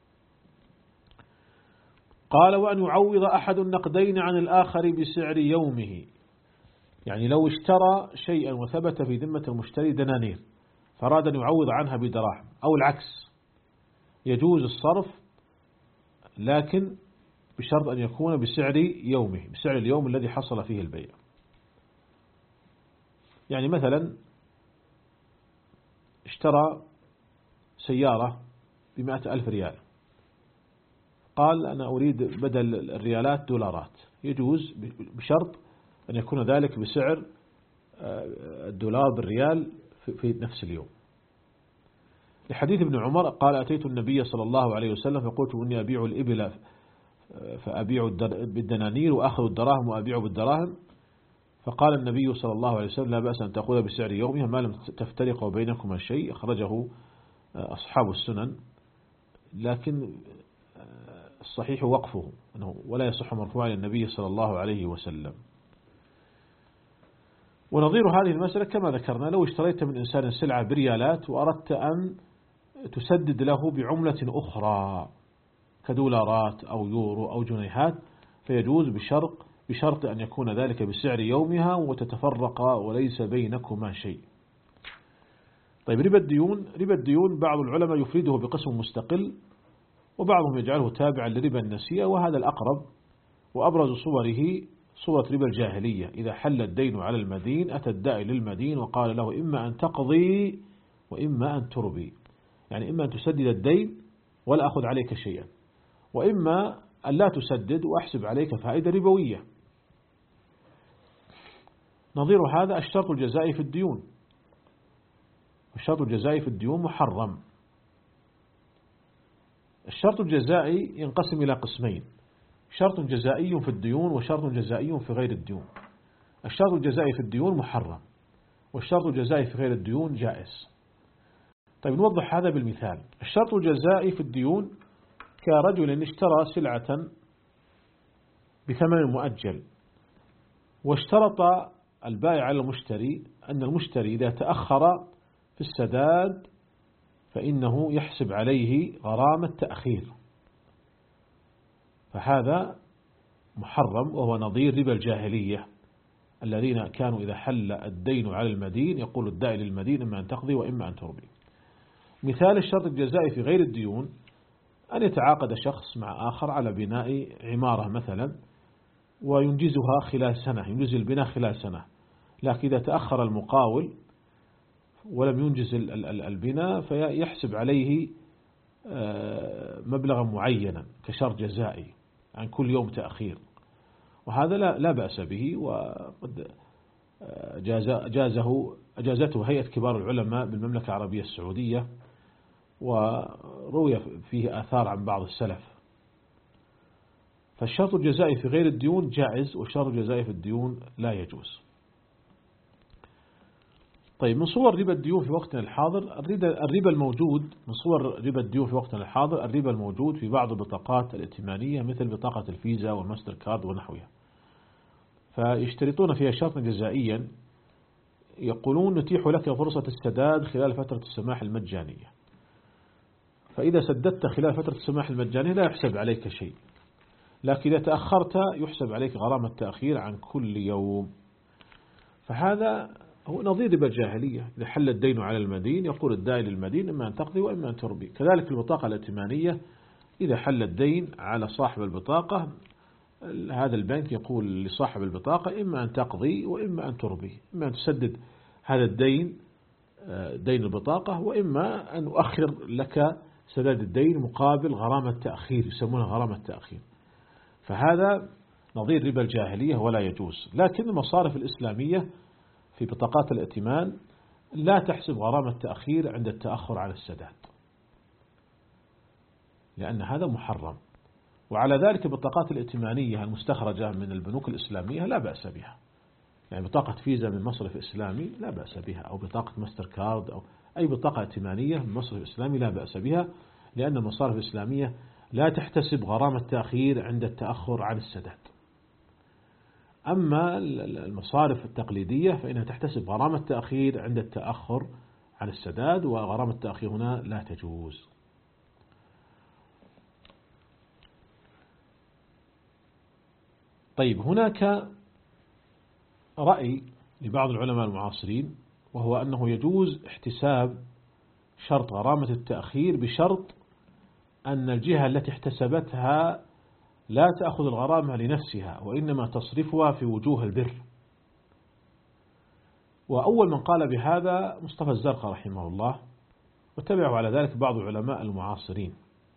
[SPEAKER 2] قال: وأن يعوض أحد النقدين عن الآخر بسعر يومه، يعني لو اشترى شيئا وثبت في ذمة المشتري دنانير فأراد أن يعوض عنها بدراهم أو العكس، يجوز الصرف، لكن بشرط أن يكون بسعر يومه، بسعر اليوم الذي حصل فيه البيع. يعني مثلا اشترى سيارة بمائة ألف ريال، قال: أنا أريد بدل الريالات دولارات، يجوز بشرط أن يكون ذلك بسعر الدولار بالريال في نفس اليوم. لحديث ابن عمر قال: أتيت النبي صلى الله عليه وسلم فقلت إني أبيع الإبل فأبيع بالدنانير وأخذ الدراهم وأبيع بالدراهم، فقال النبي صلى الله عليه وسلم: لا بأس أن تأخذ بسعر يومها ما لم تفترق بينكما شيء. أخرجه أصحاب السنن، لكن الصحيح وقفه أنه ولا يصح مرفوعا للنبي صلى الله عليه وسلم. ونظير هذه المسألة كما ذكرنا، لو اشتريت من إنسان سلعة بريالات وأردت أن تسدد له بعملة أخرى كدولارات أو يورو أو جنيهات، فيجوز بشرط بشرط أن يكون ذلك بسعر يومها وتتفرق وليس بينكما شيء. طيب، ربا الديون. ربا الديون بعض العلماء يفرده بقسم مستقل، وبعضهم يجعله تابعا لربا النسيئة، وهذا الأقرب. وأبرز صوره صورة ربا الجاهلية، إذا حل الدين على المدين أتى الداعي للمدين وقال له: إما أن تقضي وإما أن تربي، يعني إما أن تسدد الدين ولا أخذ عليك شيئا، وإما أن لا تسدد وأحسب عليك فائدة ربوية. نظير هذا الشرط الجزائي في الديون. الشرط الجزائي في الديون محرم. الشرط الجزائي ينقسم إلى قسمين: شرط جزائي في الديون وشرط جزائي في غير الديون. الشرط الجزائي في الديون محرم، والشرط الجزائي في غير الديون جائز. طيب، نوضح هذا بالمثال. الشرط الجزائي في الديون كرجل اشترى سلعة بثمن مؤجل، واشترط البائع على المشتري أن المشتري إذا تأخر في السداد فإنه يحسب عليه غرامة تأخير، فهذا محرم، وهو نظير ربا الجاهلية الذين كانوا إذا حل الدين على المدين يقول الداعي للمدين: إما أن تقضي وإما أن تربي. مثال الشرط الجزائي في غير الديون أن يتعاقد شخص مع آخر على بناء عمارة مثلا وينجزها خلال سنة، ينجز البناء خلال سنة، لكن إذا تأخر المقاول ولم ينجز البناء فيحسب عليه مبلغا معينا كشرط جزائي عن كل يوم تأخير، وهذا لا لا بأس به، وقد جازه أجازته هيئة كبار العلماء بالمملكة العربية السعودية، وروي فيه آثار عن بعض السلف. فالشرط الجزائي في غير الديون جائز، والشرط الجزائي في الديون لا يجوز. طيب، من صور ربا الديون في وقتنا الحاضر الربا الموجود من صور ربا الديون في وقتنا الحاضر الربا الموجود في بعض البطاقات الائتمانية مثل بطاقة الفيزا والماستر كارد ونحوها، فيشترطون فيها شرطا جزائيا، يقولون: نتيح لك فرصة السداد خلال فترة السماح المجانية، فإذا سددت خلال فترة السماح المجانية لا يحسب عليك شيء، لكن إذا تأخرت يحسب عليك غرامة تأخير عن كل يوم. فهذا هو نظير ربا الجاهلية. إذا حل الدين على المدين يقول الداعي للمدين: إما أن تقضي وإما أن تربي. كذلك البطاقة الائتمانية، إذا حل الدين على صاحب البطاقة هذا البنك يقول لصاحب البطاقة: إما أن تقضي وإما أن تربي، إما أن تسدد هذا الدين دين البطاقة، وإما أن أؤخر لك سداد الدين مقابل غرامة تأخير، يسمونها غرامة تأخير. فهذا نظير ربا الجاهلية ولا يجوز. لكن المصارف الإسلامية في بطاقات الائتمان لا تحسب غرامة التأخير عند التأخر عن السداد، لأن هذا محرم. وعلى ذلك البطاقات الائتمانية المستخرجة من البنوك الإسلامية لا بأس بها، يعني بطاقة فيزا من مصرف إسلامي لا بأس بها، أو بطاقة ماستر كارد أو أي بطاقة ائتمانية من مصرف إسلامي لا بأس بها، لأن المصارف الإسلامية لا تحتسب غرامة التأخير عند التأخر عن السداد. أما المصارف التقليدية فإنها تحتسب غرامة التأخير عند التأخر عن السداد، وغرامة التأخير هنا لا تجوز. طيب، هناك رأي لبعض العلماء المعاصرين، وهو أنه يجوز احتساب شرط غرامة التأخير بشرط أن الجهة التي احتسبتها لا تأخذ الغرامة لنفسها، وإنما تصرفها في وجوه البر. وأول من قال بهذا مصطفى الزرقاء رحمه الله، وتبعه على ذلك بعض العلماء المعاصرين.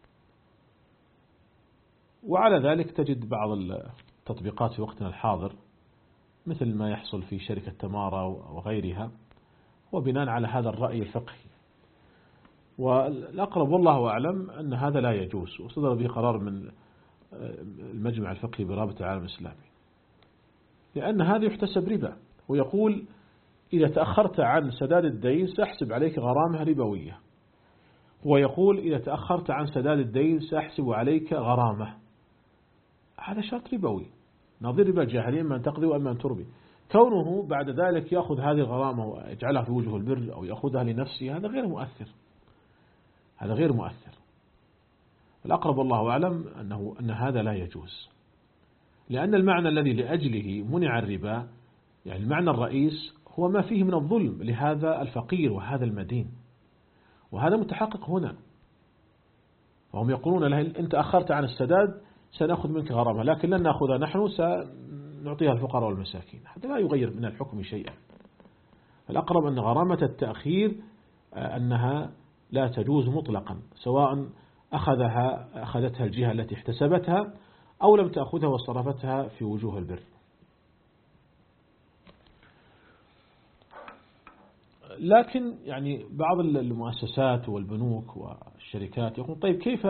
[SPEAKER 2] وعلى ذلك تجد بعض التطبيقات في وقتنا الحاضر مثل ما يحصل في شركة تمارا وغيرها، وبناء على هذا الرأي الفقهي. والأقرب والله أعلم أن هذا لا يجوز، وصدر به قرار من المجمع الفقهي برابطة العالم الإسلامي، لأن هذا يحتسب ربا، ويقول إذا تأخرت عن سداد الدين سأحسب عليك غرامة ربوية، ويقول إذا تأخرت عن سداد الدين سأحسب عليك غرامة. هذا شرط ربوي نظير ربا الجاهلية، أما أن تقضي وأما أن تربي. كونه بعد ذلك يأخذ هذه الغرامة ويجعلها في وجه البر أو يأخذها لنفسه، هذا غير مؤثر، هذا غير مؤثر. الأقرب والله أعلم أنه أن هذا لا يجوز، لأن المعنى الذي لأجله منع الربا، يعني المعنى الرئيس، هو ما فيه من الظلم لهذا الفقير وهذا المدين، وهذا متحقق هنا. وهم يقولون له إن تأخرت عن السداد سنأخذ منك غرامة، لكن لن نأخذها نحن، سنعطيها الفقراء والمساكين. هذا لا يغير من الحكم شيئا. الأقرب أن غرامة التأخير أنها لا تجوز مطلقا، سواء أخذها أخذتها الجهة التي احتسبتها أو لم تأخذها وصرفتها في وجوه البر. لكن يعني بعض المؤسسات والبنوك والشركات يقول طيب كيف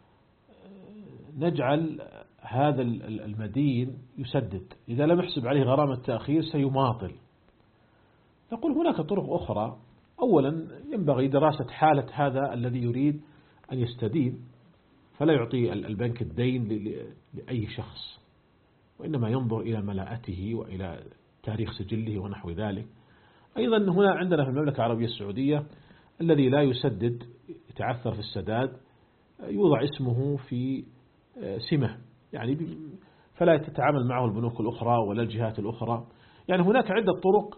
[SPEAKER 2] نجعل هذا المدين يسدد؟ إذا لم يحسب عليه غرامة التأخير سيماطل. نقول هناك طرق أخرى. أولا ينبغي دراسة حالة هذا الذي يريد أن يستدين، فلا يعطي البنك الدين لأي شخص، وإنما ينظر إلى ملاءته وإلى تاريخ سجله ونحو ذلك. أيضا هنا عندنا في المملكة العربية السعودية الذي لا يسدد يتعثر في السداد يوضع اسمه في سمة، يعني فلا تتعامل معه البنوك الأخرى ولا الجهات الأخرى. يعني هناك عدة طرق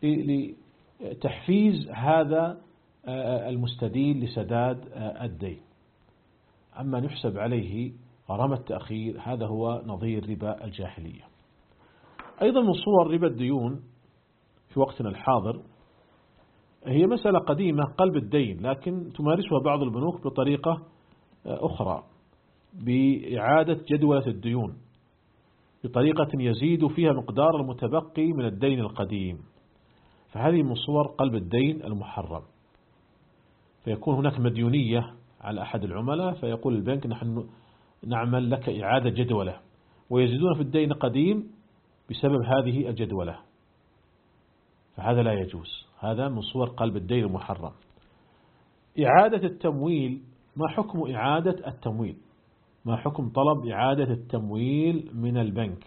[SPEAKER 2] لتحفيز هذا المستدين لسداد الدين. أما نحسب عليه غرامة التأخير هذا هو نظير ربا الجاهلية. أيضا من صور ربا الديون في وقتنا الحاضر هي مسألة قديمة، قلب الدين، لكن تمارسها بعض البنوك بطريقة أخرى، بإعادة جدولة الديون بطريقة يزيد فيها مقدار المتبقي من الدين القديم. فهذه من صور قلب الدين المحرم. فيكون هناك مديونية على أحد العملاء، فيقول البنك نحن نعمل لك إعادة جدولة، ويزيدون في الدين القديم بسبب هذه الجدولة، فهذا لا يجوز. هذا من صور قلب الدين المحرم. إعادة التمويل، ما حكم إعادة التمويل؟ ما حكم طلب إعادة التمويل من البنك؟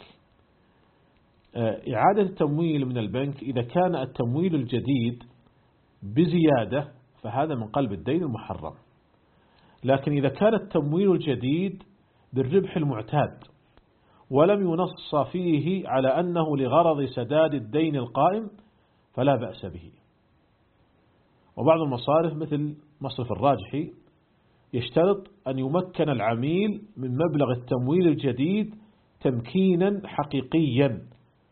[SPEAKER 2] إعادة التمويل من البنك إذا كان التمويل الجديد بزيادة فهذا من قلب الدين المحرم. لكن إذا كان التمويل الجديد بالربح المعتاد ولم ينص فيه على أنه لغرض سداد الدين القائم فلا بأس به. وبعض المصارف مثل مصرف الراجحي يشترط أن يمكن العميل من مبلغ التمويل الجديد تمكينا حقيقيا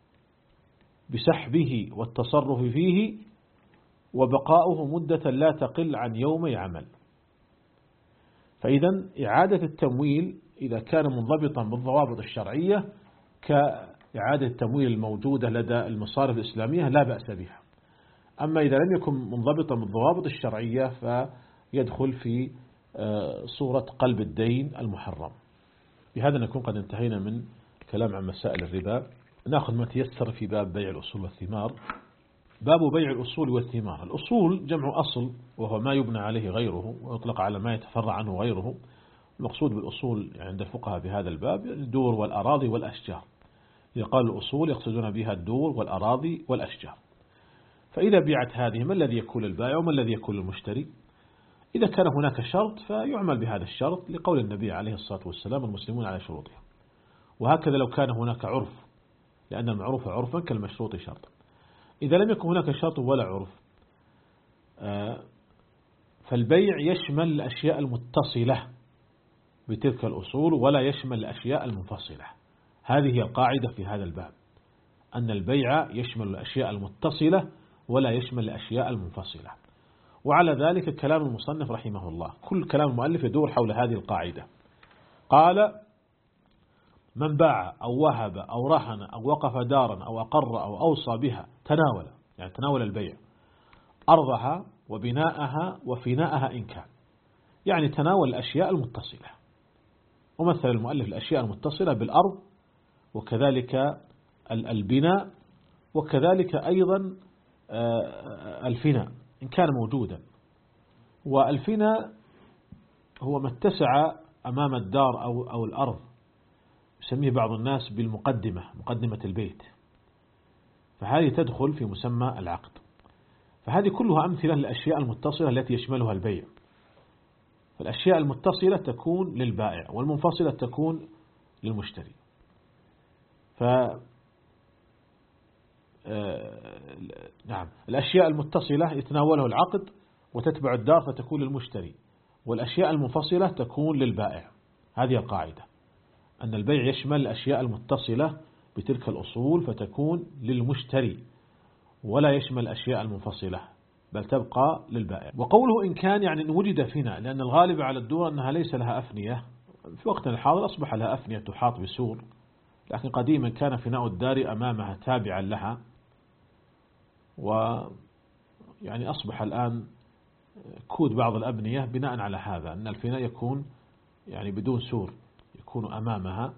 [SPEAKER 2] بسحبه والتصرف فيه وبقاؤه مدة لا تقل عن يومي عمل. فإذا إعادة التمويل إذا كان منضبطا بالضوابط الشرعية كإعادة التمويل الموجودة لدى المصارف الإسلامية لا بأس بها. أما إذا لم يكن منضبطا بالضوابط الشرعية فيدخل في صورة قلب الدين المحرم. بهذا نكون قد انتهينا من الكلام عن مسائل الربا. نأخذ ما تيسر في باب بيع الأصول والثمار. باب بيع الأصول والثمار. الأصول جمع أصل، وهو ما يبنى عليه غيره، ويطلق على ما يتفرع عنه غيره. المقصود بالأصول عند الفقهاء بهذا الباب الدور والأراضي والأشجار. إذا قالوا الأصول يقصدون بها الدور والأراضي والأشجار. فإذا بيعت هذه ما الذي يكون البائع وما الذي يكون المشتري؟ إذا كان هناك شرط فيعمل بهذا الشرط لقول النبي عليه الصلاة والسلام المسلمون على شروطهم. وهكذا لو كان هناك عرف، لأن المعروف عرفا كالمشروط شرطا. إذا لم يكن هناك شرط ولا عرف فالبيع يشمل الأشياء المتصلة بتلك الأصول ولا يشمل الأشياء المنفصلة. هذه هي القاعدة في هذا الباب، أن البيع يشمل الأشياء المتصلة ولا يشمل الأشياء المنفصلة. وعلى ذلك كلام المصنف رحمه الله، كل كلام المؤلف يدور حول هذه القاعدة. قال: من باع أو وهب أو رهن أو وقف دارا أو أقر أو أوصى بها تناول، يعني تناول البيع، أرضها وبناءها وفناءها إن كان، يعني تناول الأشياء المتصلة. ومثل المؤلف الأشياء المتصلة بالأرض، وكذلك البناء، وكذلك أيضا الفناء إن كان موجودا. والفناء هو ما اتسع أمام الدار أو أو الأرض، يسميه بعض الناس بالمقدمة، مقدمة البيت، فهذه تدخل في مسمى العقد. فهذه كلها أمثلة للأشياء المتصلة التي يشملها البيع. فالأشياء المتصلة تكون للبائع والمنفصلة تكون للمشتري. ف نعم الأشياء المتصلة يتناولها العقد وتتبع الدار فتكون للمشتري، والأشياء المنفصلة تكون للبائع. هذه القاعدة، أن البيع يشمل الأشياء المتصلة بتلك الأصول فتكون للمشتري، ولا يشمل الأشياء المنفصلة بل تبقى للبائع. وقوله إن كان يعني إن وجد فناء، لأن الغالب على الدور أنها ليس لها أفنية. في وقتنا الحاضر أصبح لها أفنية تحاط بسور، لكن قديما كان فناء الدار أمامها تابعا لها، ويعني أصبح الآن كود بعض الأبنية بناء على هذا، أن الفناء يكون يعني بدون سور، يكون أمامها،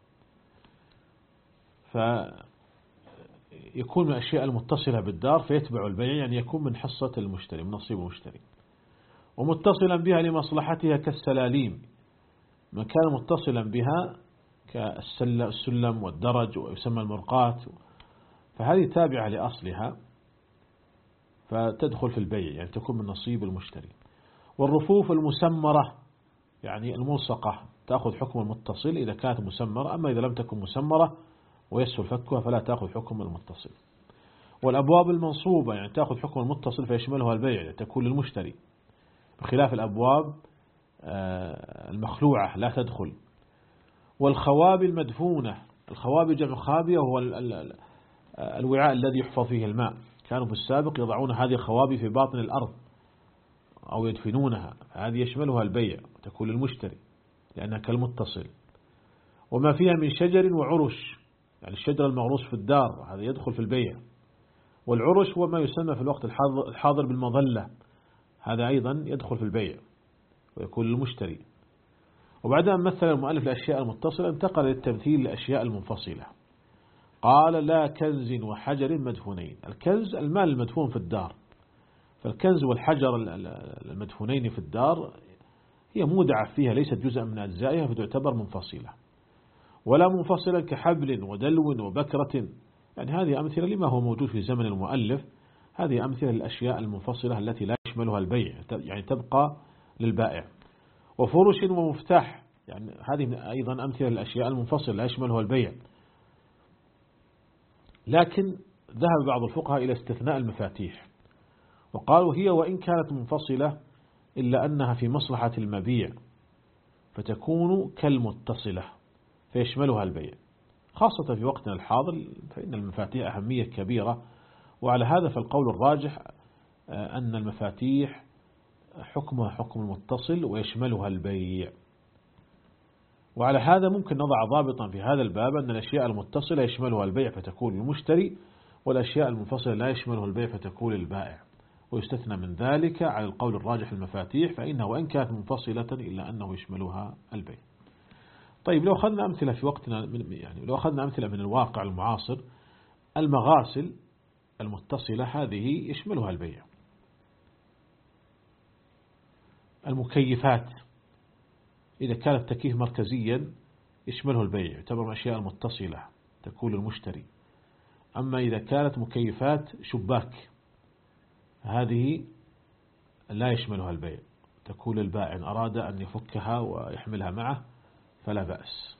[SPEAKER 2] فيكون من الأشياء المتصلة بالدار فيتبع البيع، يعني يكون من حصة المشتري، من نصيب المشتري. ومتصلا بها لمصلحتها كالسلاليم، من كان متصلا بها كالسلم والدرج ويسمى المرقات، فهذه تابعة لأصلها فتدخل في البيع، يعني تكون من نصيب المشتري. والرفوف المسمرة يعني الملصقة تأخذ حكم المتصل إذا كانت مسمرة، أما إذا لم تكن مسمرة ويسهل فكها فلا تأخذ حكم المتصل. والأبواب المنصوبة يعني تأخذ حكم المتصل فيشملها البيع، يعني تكون للمشتري، بخلاف الأبواب المخلوعة لا تدخل. والخوابي المدفونة، الخوابي جمع خابية وهو الوعاء الذي يحفظ فيه الماء، كانوا في السابق يضعون هذه الخوابي في باطن الأرض أو يدفنونها، هذه يشملها البيع وتكون للمشتري لأنها كالمتصل. وما فيها من شجر وعرش، يعني الشجر المغروس في الدار هذا يدخل في البيع. والعرش هو ما يسمى في الوقت الحاضر بالمظلة، هذا أيضا يدخل في البيع ويكون للمشتري. وبعد أن مثل المؤلف الأشياء المتصلة انتقل للتمثيل للأشياء المنفصلة. قال: لا كنز وحجر مدفونين. الكنز المال المدفون في الدار، فالكنز والحجر المدفونين في الدار هي مودعة فيها، ليست جزءا من أجزائها فتعتبر منفصلة. ولا منفصلا كحبل ودلو وبكرة، يعني هذه أمثلة لما هو موجود في زمن المؤلف، هذه أمثلة للأشياء المنفصلة التي لا يشملها البيع، يعني تبقى للبائع. وفرش ومفتاح، يعني هذه أيضا أمثلة للأشياء المنفصلة لا يشملها البيع. لكن ذهب بعض الفقهاء إلى استثناء المفاتيح، وقالوا هي وإن كانت منفصلة إلا أنها في مصلحة المبيع فتكون كالمتصلة فيشملها البيع، خاصة في وقتنا الحاضر فإن المفاتيح أهمية كبيرة. وعلى هذا فالقول الراجح أن المفاتيح حكمها حكم المتصل ويشملها البيع. وعلى هذا ممكن نضع ضابطا في هذا الباب أن الأشياء المتصلة يشملها البيع فتكون للمشتري، والأشياء المنفصلة لا يشمله البيع فتكون البائع. ويستثنى من ذلك على القول الراجح المفاتيح، فإنها وإن كانت منفصلة إلا أنه يشملها البيع. طيب لو أخذنا أمثلة في وقتنا، يعني لو أخذنا أمثلة من الواقع المعاصر، المغاسل المتصلة هذه يشملها البيع. المكيفات إذا كان التكييف مركزيا يشمله البيع، يعتبر من الأشياء المتصلة تكون للمشتري. أما إذا كانت مكيفات شباك هذه لا يشملها البيع، تكون للبائع إن أراد أن يفكها ويحملها معه فلا بأس.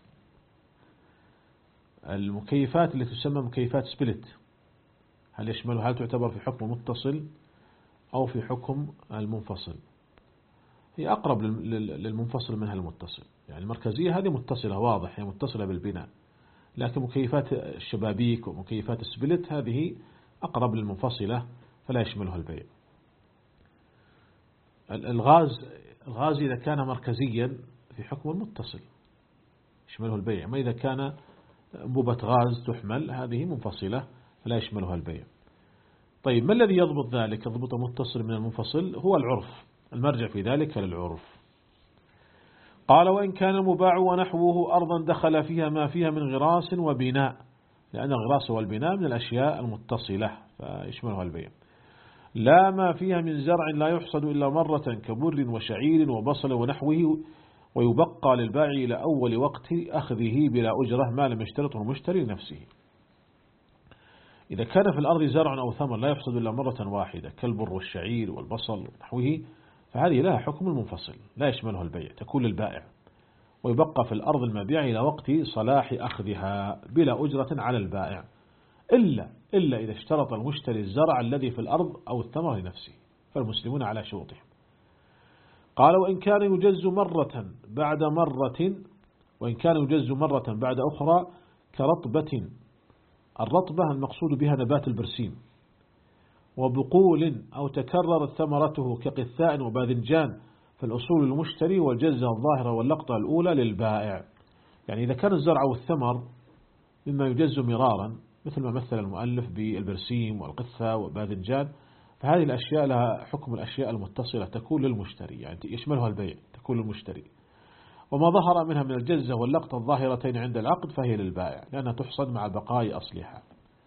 [SPEAKER 2] المكيفات التي تسمى مكيفات سبلت هل يشملها؟ هل تعتبر في حكم متصل أو في حكم المنفصل؟ هي أقرب للمنفصل منها المتصل. يعني المركزية هذه متصلة واضح، هي متصلة بالبناء، لكن مكيفات الشبابيك ومكيفات السبلت هذه أقرب للمنفصلة فلا يشملها البيع. الغاز الغاز إذا كان مركزيا في حكم المتصل يشمله البيع، ما إذا كان أنبوبة غاز تحمل هذه منفصلة فلا يشملها البيع. طيب ما الذي يضبط ذلك؟ يضبط المتصل من المنفصل هو العرف، المرجع في ذلك للعرف. قال وإن كان المباع ونحوه أرضا دخل فيها ما فيها من غراس وبناء، لأن الغراس والبناء من الأشياء المتصلة فيشملها البيع. لا ما فيها من زرع لا يحصد إلا مرة كبر وشعير وبصل ونحوه، ويبقى للبائع إلى أول وقت أخذه بلا أجرة ما لم يشترطه المشتري لنفسه. إذا كان في الأرض زرع أو ثمر لا يحصد إلا مرة واحدة كالبر والشعير والبصل ونحوه، فهذه لها حكم المنفصل لا يشملها البيع، تكون للبائع، ويبقى في الأرض المبيع إلى وقت صلاح أخذها بلا أجرة على البائع، إلا إلا إذا اشترط المشتري الزرع الذي في الأرض أو الثمر لنفسه، فالمسلمون على شروطهم. قال وإن كان يجز مرة بعد مرة وإن كان يجز مرة بعد أخرى كرطبة. الرطبة المقصود بها نبات البرسيم، وبقول أو تكررت ثمرته كقثاء وباذنجان، فالأصول للمشتري والجزة الظاهرة واللقطة الأولى للبائع. يعني إذا كان الزرع والثمر مما يجز مرارا مثل ما مثل المؤلف بالبرسيم والقثة وباذنجان، فهذه الأشياء لها حكم الأشياء المتصلة تكون للمشتري، يعني يشملها البيع تكون للمشتري. وما ظهر منها من الجزة واللقطة الظاهرتين عند العقد فهي للبائع، لأنها تحصد مع بقاء أصلها،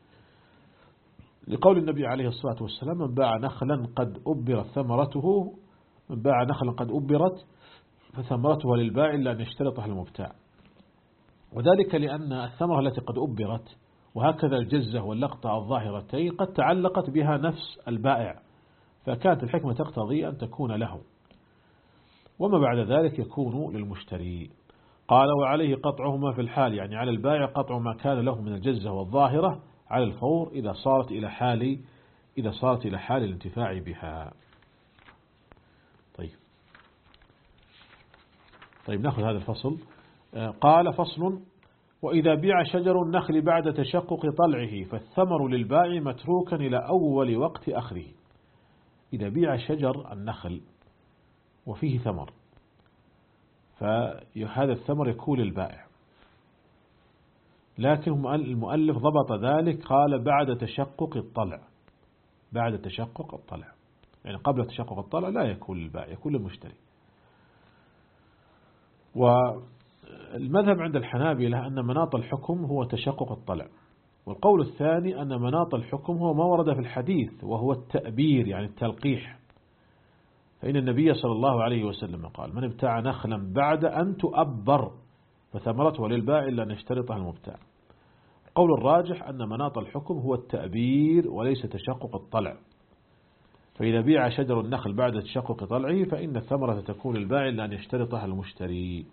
[SPEAKER 2] لقول النبي عليه الصلاة والسلام من باع نخلا قد أبرت ثمرته من باع نخلا قد أبرت فثمرتها للبائع إلا أن يشترطها المبتاع. وذلك لأن الثمرة التي قد أبرت وهكذا الجزة واللقطة الظاهرتين قد تعلقت بها نفس البائع، فكانت الحكمة تقتضي أن تكون له، وما بعد ذلك يكون للمشتري. قال وعليه قطعهما في الحال، يعني على البائع قطع ما كان له من الجزة والظاهرة على الفور إذا صارت إلى حال إذا صارت إلى حال الانتفاع بها. طيب طيب نأخذ هذا الفصل. قال فصل وإذا بيع شجر النخل بعد تشقق طلعه فالثمر للبائع متروكا إلى أول وقت أخذه. إذا بيع شجر النخل وفيه ثمر فهذا الثمر يكون للبائع، لكن المؤلف ضبط ذلك قال بعد تشقق الطلع، بعد تشقق الطلع يعني قبل تشقق الطلع لا يكون للبائع، يكون للمشتري. والمذهب عند الحنابلة أن مناط الحكم هو تشقق الطلع، والقول الثاني أن مناط الحكم هو ما ورد في الحديث وهو التأبير يعني التلقيح، فإن النبي صلى الله عليه وسلم قال من ابتاع نخلا بعد أن تؤبر فثمرته للبائع إلا أن يشترطها المبتاع. القول الراجح أن مناط الحكم هو التأبير وليس تشقق الطلع، فإذا بيع شجر النخل بعد تشقق طلعه فإن الثمرة تكون للبائع إلا أن يشترطها المشتري.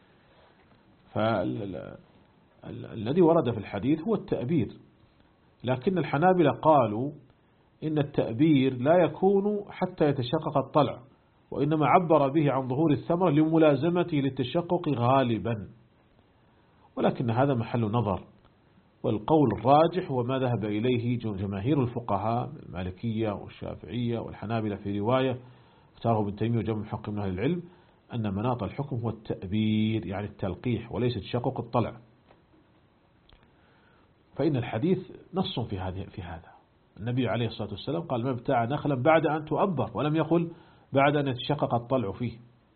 [SPEAKER 2] فالذي ورد في الحديث هو التأبير، لكن الحنابلة قالوا إن التأبير لا يكون حتى يتشقق الطلع، وإنما عبر به عن ظهور الثمرة لملازمته للتشقق غالبا، ولكن هذا محل نظر. والقول الراجح هو ما ذهب إليه جماهير الفقهاء المالكية والشافعية والحنابلة في رواية اختاره ابن تيمية وجمع حق من أهل العلم أن مناط الحكم هو التأبير يعني التلقيح وليس تشقق الطلع. فإن الحديث نص في هذه في هذا. النبي عليه الصلاة والسلام قال: ما ابتاع نخلا بعد أن تؤبر، ولم يقل بعد أن يتشقق الطلع فيه.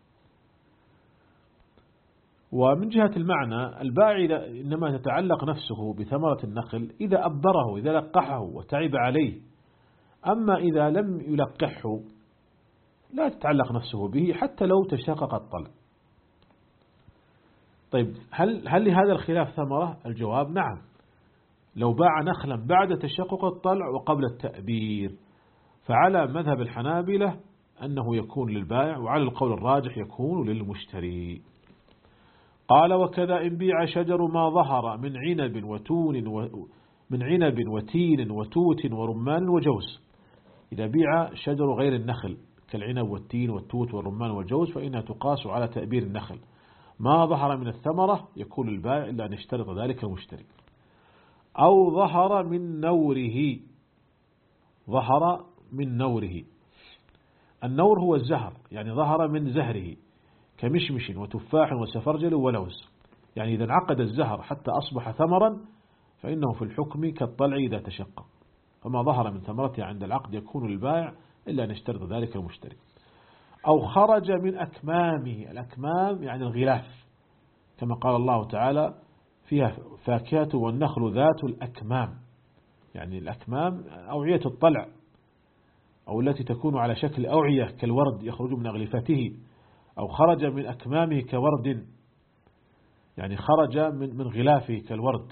[SPEAKER 2] ومن جهة المعنى، البائع إنما تتعلق نفسه بثمرة النخل إذا أبره، إذا لقحه وتعب عليه. أما إذا لم يلقحه لا تتعلق نفسه به حتى لو تشقق الطلع. طيب، هل هل لهذا الخلاف ثمرة؟ الجواب نعم. لو باع نخلا بعد تشقق الطلع وقبل التأبير، فعلى مذهب الحنابلة أنه يكون للبائع، وعلى القول الراجح يكون للمشتري. قال: وكذا إن بيع شجر ما ظهر من عنب وتون و من عنب وتين وتوت ورمان وجوز. إذا بيع شجر غير النخل كالعنب والتين والتوت والرمان والجوز فإنها تقاس على تأبير النخل. ما ظهر من الثمرة يكون للبائع إلا أن يشترط ذلك المشتري. أو ظهر من نوره، ظهر من نوره. النور هو الزهر، يعني ظهر من زهره كمشمش وتفاح وسفرجل ولوز. يعني إذا انعقد الزهر حتى أصبح ثمرا فإنه في الحكم كالطلع إذا تشقق. فما ظهر من ثمرته عند العقد يكون للبائع إلا أن يشترط ذلك المشتري. أو خرج من أكمامه. الأكمام يعني الغلاف، كما قال الله تعالى: فيها فاكهة والنخل ذات الأكمام. يعني الأكمام أوعية الطلع، أو التي تكون على شكل أوعية كالورد يخرج من أغلفته. أو خرج من أكمامه كورد، يعني خرج من من غلافه كالورد.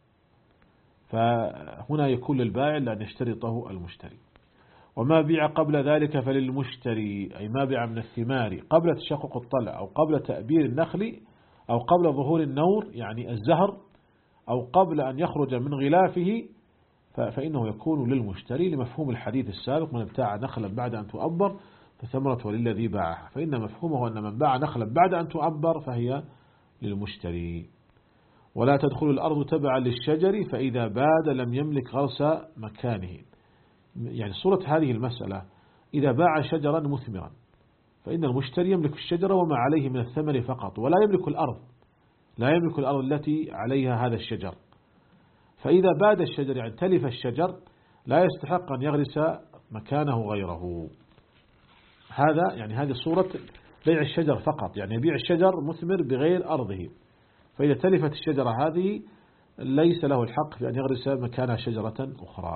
[SPEAKER 2] فهنا يكون للبائع لأن يشترطه المشتري. وما بيع قبل ذلك فللمشتري، أي ما بيع من الثمار قبل تشقق الطلع أو قبل تأبير النخل أو قبل ظهور النور يعني الزهر أو قبل أن يخرج من غلافه فإنه يكون للمشتري، لمفهوم الحديث السابق: من ابتاع نخلا بعد أن تؤبر فثمرة للذي باعها. فإن مفهومه أن من باع نخلا بعد أن تؤبر فهي للمشتري. ولا تدخل الأرض تبعا للشجر فإذا باد لم يملك غرس مكانه. يعني صورة هذه المسألة: إذا باع شجرا مثمرا فإن المشتري يملك الشجرة وما عليه من الثمر فقط، ولا يملك الأرض، لا يملك الأرض التي عليها هذا الشجر. فإذا باد الشجر يعني تلف الشجر لا يستحق أن يغرس مكانه غيره. هذا يعني هذه صورة بيع الشجر فقط، يعني يبيع الشجر مثمر بغير أرضه. فإذا تلفت الشجرة هذه ليس له الحق في أن يغرس مكانها شجرة أخرى.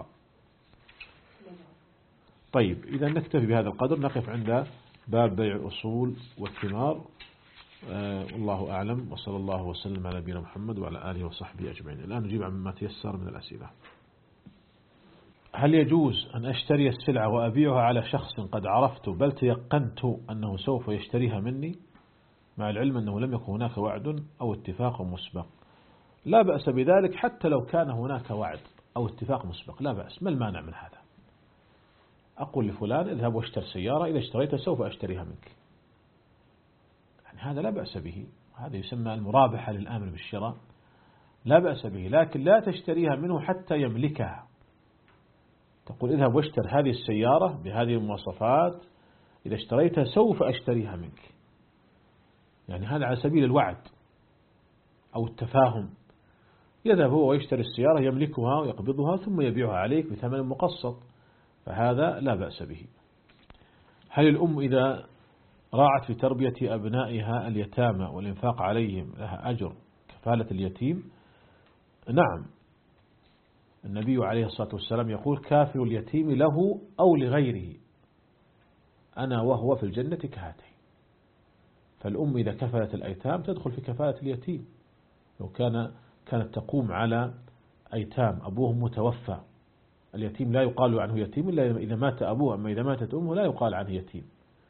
[SPEAKER 2] طيب، إذا نكتفي بهذا القدر، نقف عند باب بيع الأصول والثمار. آه والله أعلم، وصلى الله وسلم على نبينا محمد وعلى آله وصحبه أجمعين. الآن نجيب عما تيسر من الأسئلة. هل يجوز أن أشتري السلعة وأبيعها على شخص قد عرفت بل تيقنت أنه سوف يشتريها مني، مع العلم أنه لم يكن هناك وعد أو اتفاق مسبق؟ لا بأس بذلك حتى لو كان هناك وعد أو اتفاق مسبق، لا بأس. ما المانع من هذا؟ أقول لفلان: اذهب واشتر سيارة، إذا اشتريتها سوف أشتريها منك. يعني هذا لا بأس به، هذا يسمى المرابحة للآمر بالشراء، لا بأس به. لكن لا تشتريها منه حتى يملكها. تقول: اذهب واشتر هذه السيارة بهذه المواصفات، إذا اشتريتها سوف أشتريها منك. يعني هذا على سبيل الوعد أو التفاهم. يذهب هو ويشتري السيارة يملكها ويقبضها ثم يبيعها عليك بثمن مقسط، فهذا لا بأس به. هل الأم إذا راعت في تربية أبنائها اليتامى والإنفاق عليهم لها أجر كفالة اليتيم؟ نعم. النبي عليه الصلاة والسلام يقول: كافل اليتيم له أو لغيره أنا وهو في الجنة كهاتين. فالأم إذا كفلت الأيتام تدخل في كفالة اليتيم. لو كان كانت تقوم على أيتام أبوهم متوفى، اليتيم لا يقال عنه يتيم إلا إذا مات أبوه، أما إذا ماتت أمه لا يقال عنه يتيم.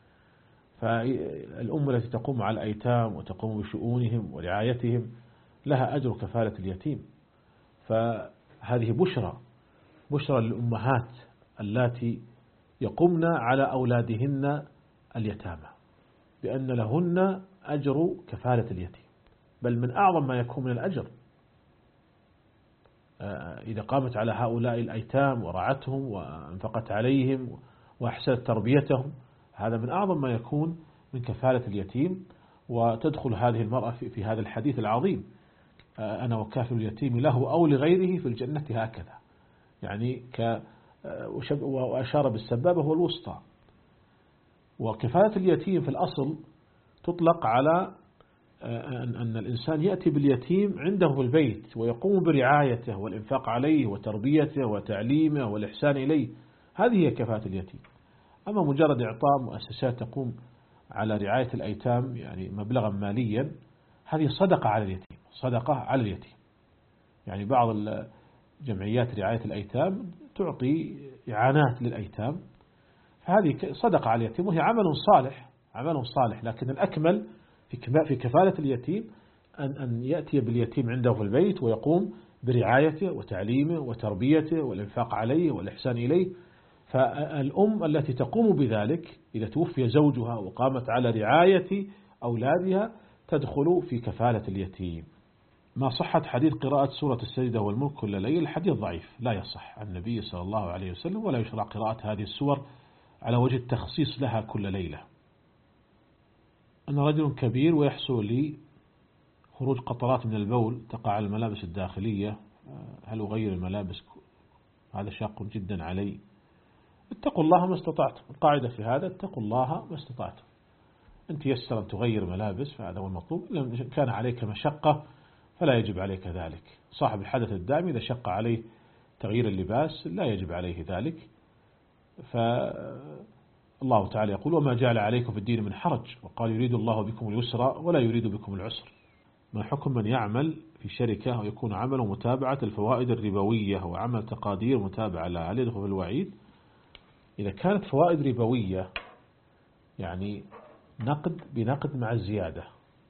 [SPEAKER 2] فالأم التي تقوم على الأيتام وتقوم بشؤونهم ورعايتهم لها أجر كفالة اليتيم. فهذه بشرى بشرى للأمهات اللاتي يقومن على أولادهن اليتامى، بأن لهن أجر كفالة اليتيم، بل من أعظم ما يكون من الأجر إذا قامت على هؤلاء الأيتام ورعتهم وانفقت عليهم وأحسنت تربيتهم. هذا من أعظم ما يكون من كفالة اليتيم. وتدخل هذه المرأة في هذا الحديث العظيم أنا وكافل اليتيم له أو لغيره في الجنة هكذا، يعني ك وأشار بالسبابة هو الوسطى. وكفالة اليتيم في الأصل تطلق على أن الإنسان يأتي باليتيم عنده في البيت ويقوم برعايته والإنفاق عليه وتربيته وتعليمه والإحسان إليه، هذه هي كفالة اليتيم. أما مجرد إعطاء مؤسسات تقوم على رعاية الأيتام يعني مبلغا ماليا، هذه صدقة على اليتيم، صدقة على اليتيم. يعني بعض جمعيات رعاية الأيتام تعطي إعانات للأيتام، فهذه صدقة على اليتيم وهي عمل صالح، عمل صالح. لكن الأكمل في كفالة اليتيم أن أن يأتي باليتيم عنده في البيت ويقوم برعايته وتعليمه وتربيته والإنفاق عليه والإحسان إليه. فالأم التي تقوم بذلك إذا توفي زوجها وقامت على رعاية أولادها تدخل في كفالة اليتيم. ما صحت حديث قراءة سورة السجدة والملك كل ليلة، الحديث ضعيف لا يصح عن النبي صلى الله عليه وسلم، ولا يشرع قراءة هذه السور على وجه التخصيص لها كل ليلة. أنا رجل كبير ويحصل لي خروج قطرات من البول تقع على الملابس الداخلية، هل أغير الملابس؟ هذا شاق جدا علي. اتقوا الله ما استطعتم، القاعدة في هذا اتقوا الله ما استطعتم. أنت يسر أن تغير ملابس فهذا هو المطلوب، لم كان عليك مشقة فلا يجب عليك ذلك. صاحب الحدث الدائم إذا شق عليه تغيير اللباس لا يجب عليه ذلك. فالله تعالى يقول وما جعل عليكم في الدين من حرج، وقال يريد الله بكم اليسر ولا يريد بكم العسر. ما حكم من يعمل في شركة ويكون عمله متابعة الفوائد الربوية وعمل تقادير متابعة لها، هل يدخل في الوعيد؟ إذا كانت فوائد ربوية يعني نقد بنقد مع الزيادة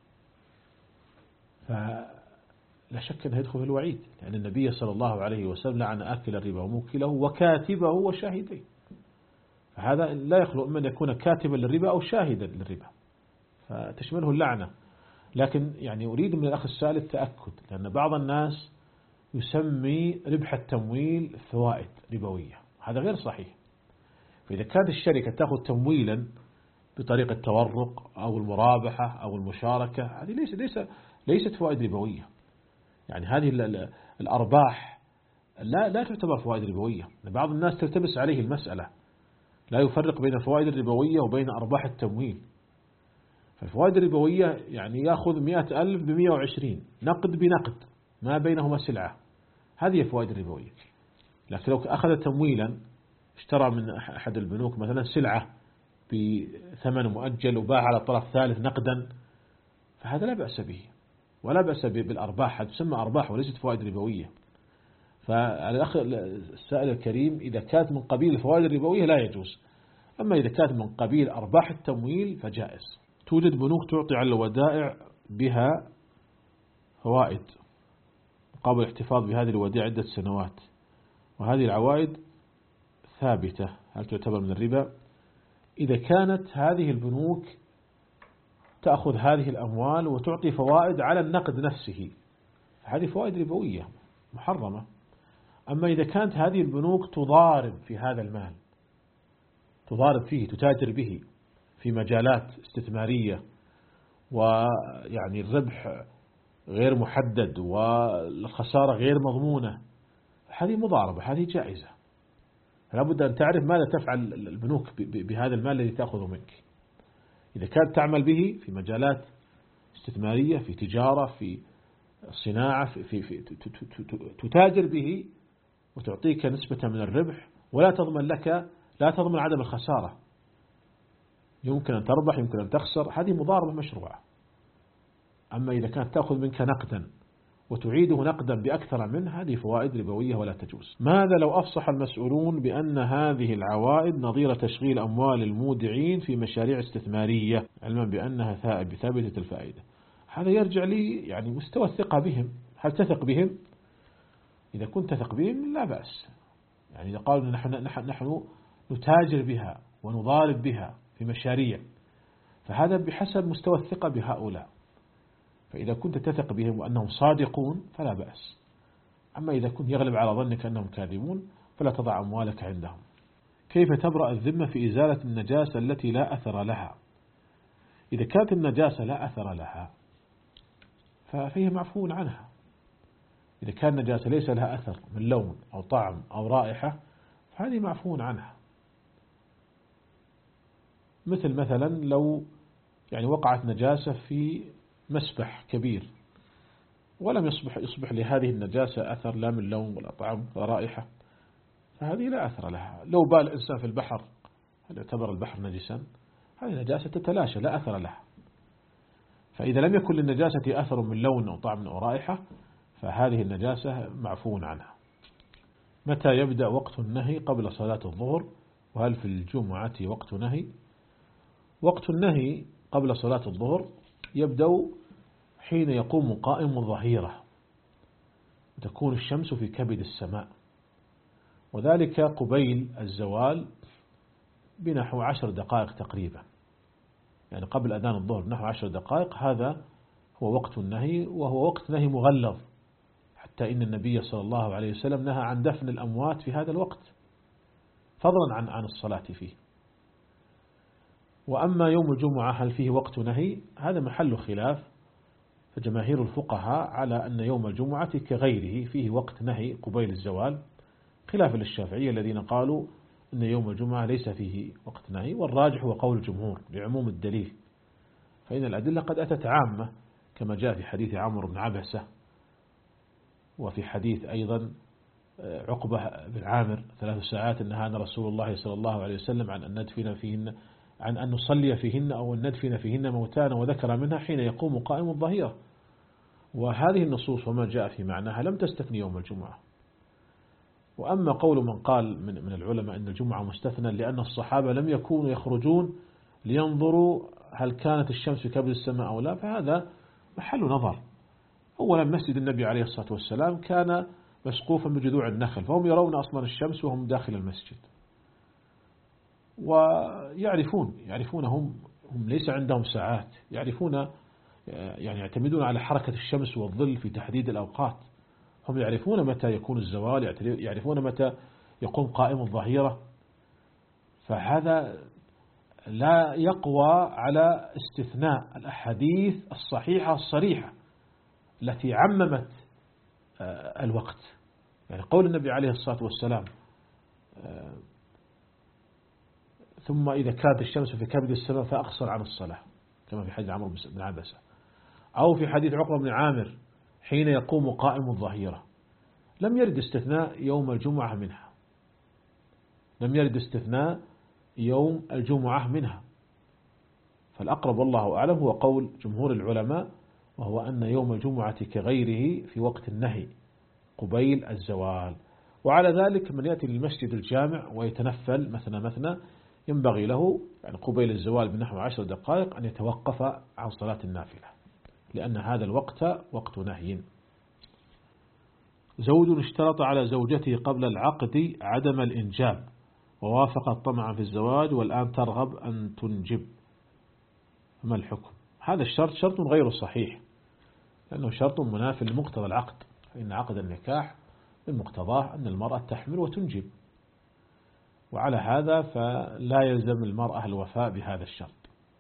[SPEAKER 2] فلا شك أنه يدخل في الوعيد، لأن النبي صلى الله عليه وسلم لعن آكل الربا وموكله وكاتبه وشاهديه. فهذا لا يخلو من يكون كاتبا للربا أو شاهدا للربا، فتشمله اللعنة. لكن يعني أريد من الأخ السائل التأكد، لأن بعض الناس يسمي ربح التمويل فوائد ربوية، هذا غير صحيح. فإذا كانت الشركة تأخذ تمويلا بطريقة التورق أو المرابحة أو المشاركة، هذه ليس ليس ليست فوائد ربوية. يعني هذه الأرباح لا لا تعتبر فوائد ربوية. بعض الناس تلتبس عليه المسألة، لا يفرق بين الفوائد الربوية وبين أرباح التمويل. فالفوائد الربوية يعني يأخذ مئة ألف بمئة وعشرين نقد بنقد ما بينهما سلعة، هذه فوائد ربوية. لكن لو أخذ تمويلا اشترى من أحد البنوك مثلا سلعة بثمن مؤجل وباع على الطرف الثالث نقدا، فهذا لا بأس به ولا بأس بالأرباح، هذا تسمى أرباح وليست فوائد ربوية. فالأخ السائل الكريم إذا كانت من قبيل الفوائد الربوية لا يجوز، أما إذا كانت من قبيل أرباح التمويل فجائز. توجد بنوك تعطي على الودائع بها فوائد مقابل الاحتفاظ بهذه الودائع عدة سنوات، وهذه العوائد ثابتة، هل تعتبر من الربا؟ إذا كانت هذه البنوك تأخذ هذه الأموال وتعطي فوائد على النقد نفسه، هذه فوائد ربوية محرمة. أما إذا كانت هذه البنوك تضارب في هذا المال، تضارب فيه، تتاجر به في مجالات استثمارية، ويعني الربح غير محدد والخسارة غير مضمونة، هذه مضاربة، هذه جائزة. لابد أن تعرف ماذا تفعل البنوك بهذا المال الذي تأخذه منك. إذا كانت تعمل به في مجالات استثمارية، في تجارة، في صناعة، في, في, في تتاجر به وتعطيك نسبة من الربح ولا تضمن لك، لا تضمن عدم الخسارة، يمكن أن تربح يمكن أن تخسر، هذه مضاربة مشروعة. أما إذا كانت تأخذ منك نقدا وتعيده نقدا بأكثر منه، هذه فوائد ربوية ولا تجوز. ماذا لو أفصح المسؤولون بأن هذه العوائد نظير تشغيل أموال المودعين في مشاريع استثمارية، علما بأنها ثابتة الفائدة؟ هذا يرجع لي يعني مستوى الثقة بهم، هل تثق بهم؟ إذا كنت تثق بهم لا بأس. يعني إذا قالوا نحن, نحن, نحن نتاجر بها ونضارب بها في مشاريع، فهذا بحسب مستوى الثقة بهؤلاء. فإذا كنت تثق بهم وأنهم صادقون فلا بأس. أما إذا كنت يغلب على ظنك أنهم كاذبون فلا تضع أموالك عندهم. كيف تبرأ الذمة في إزالة النجاسة التي لا أثر لها؟ إذا كانت النجاسة لا أثر لها فهي معفو عنها، إذا كان نجاسة ليس لها أثر من لون أو طعم أو رائحة فهذه معفو عنها. مثل مثلا لو يعني وقعت نجاسة في مسبح كبير ولم يصبح يصبح لهذه النجاسة أثر لا من لون ولا طعم ولا رائحة، فهذه لا أثر لها. لو بال الإنسان في البحر هل يعتبر البحر نجسا؟ هذه نجاسة تتلاشى لا أثر لها. فإذا لم يكن للنجاسة أثر من لون أو طعم أو رائحة فهذه النجاسة معفو عنها. متى يبدأ وقت النهي قبل صلاة الظهر؟ وهل في الجمعة وقت نهي؟ وقت النهي قبل صلاة الظهر يبدأ حين يقوم قائم الظهيرة تكون الشمس في كبد السماء، وذلك قبيل الزوال بنحو عشر دقائق تقريبا، يعني قبل أذان الظهر نحو عشر دقائق. هذا هو وقت النهي، وهو وقت نهي مغلظ، حتى إن النبي صلى الله عليه وسلم نهى عن دفن الأموات في هذا الوقت فضلا عن عن الصلاة فيه. وأما يوم الجمعة هل فيه وقت نهي؟ هذا محل خلاف، فجماهير الفقهاء على أن يوم الجمعة كغيره فيه وقت نهي قبيل الزوال، خلافا للشافعية الذين قالوا أن يوم الجمعة ليس فيه وقت نهي، والراجح هو قول الجمهور لعموم الدليل، فإن الأدلة قد أتت عامة كما جاء في حديث عمرو بن عبسة، وفي حديث أيضا عقبة بن عامر ثلاث ساعات نهانا رسول الله صلى الله عليه وسلم عن أن ندفن فيهن عن أن نصلي فيهن أو أن ندفن فيهن موتانا، وذكر منها حين يقوم قائم الظهيرة. وهذه النصوص وما جاء في معناها لم تستثني يوم الجمعة. وأما قول من قال من من العلماء أن الجمعة مستثنى لأن الصحابة لم يكونوا يخرجون لينظروا هل كانت الشمس في كبد السماء أو لا، فهذا محل نظر. أولا مسجد النبي عليه الصلاة والسلام كان مسقوفا بجذوع النخل، فهم يرون أصلا الشمس وهم داخل المسجد، ويعرفون يعرفون هم هم ليس عندهم ساعات، يعرفون يعني يعتمدون على حركة الشمس والظل في تحديد الأوقات. هم يعرفون متى يكون الزوال، يعرفون متى يقوم قائم الظهيرة، فهذا لا يقوى على استثناء الأحاديث الصحيحة الصريحة التي عممت الوقت. يعني قول النبي عليه الصلاة والسلام ثم إذا كانت الشمس في كبد السماء فأقصر عن الصلاة كما في حديث عمرو بن عبسة، أو في حديث عقبة بن عامر حين يقوم قائم الظهيرة، لم يرد استثناء يوم الجمعة منها، لم يرد استثناء يوم الجمعة منها. فالأقرب والله أعلم هو قول جمهور العلماء، وهو أن يوم الجمعة كغيره في وقت النهي قبيل الزوال. وعلى ذلك من يأتي للمسجد الجامع ويتنفل مثنى مثنى ينبغي له يعني قبيل الزوال بنحو عشر دقائق أن يتوقف عن صلاة النافلة، لأن هذا الوقت وقت نهي. زوج اشترط على زوجته قبل العقد عدم الإنجاب ووافقت طمعا في الزواج والآن ترغب أن تنجب، ما الحكم؟ هذا الشرط شرط غير صحيح، لأنه شرط مناف لمقتضى العقد، فإن عقد النكاح من مقتضاه أن المرأة تحمل وتنجب، وعلى هذا فلا يلزم المرأة الوفاء بهذا الشرط.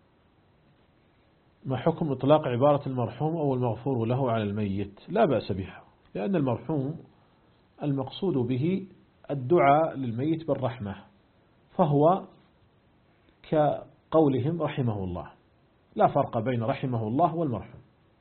[SPEAKER 2] ما حكم إطلاق عبارة المرحوم أو المغفور له على الميت؟ لا بأس بها، لأن المرحوم المقصود به الدعاء للميت بالرحمة، فهو كقولهم رحمه الله، لا فرق بين رحمه الله والمرحوم.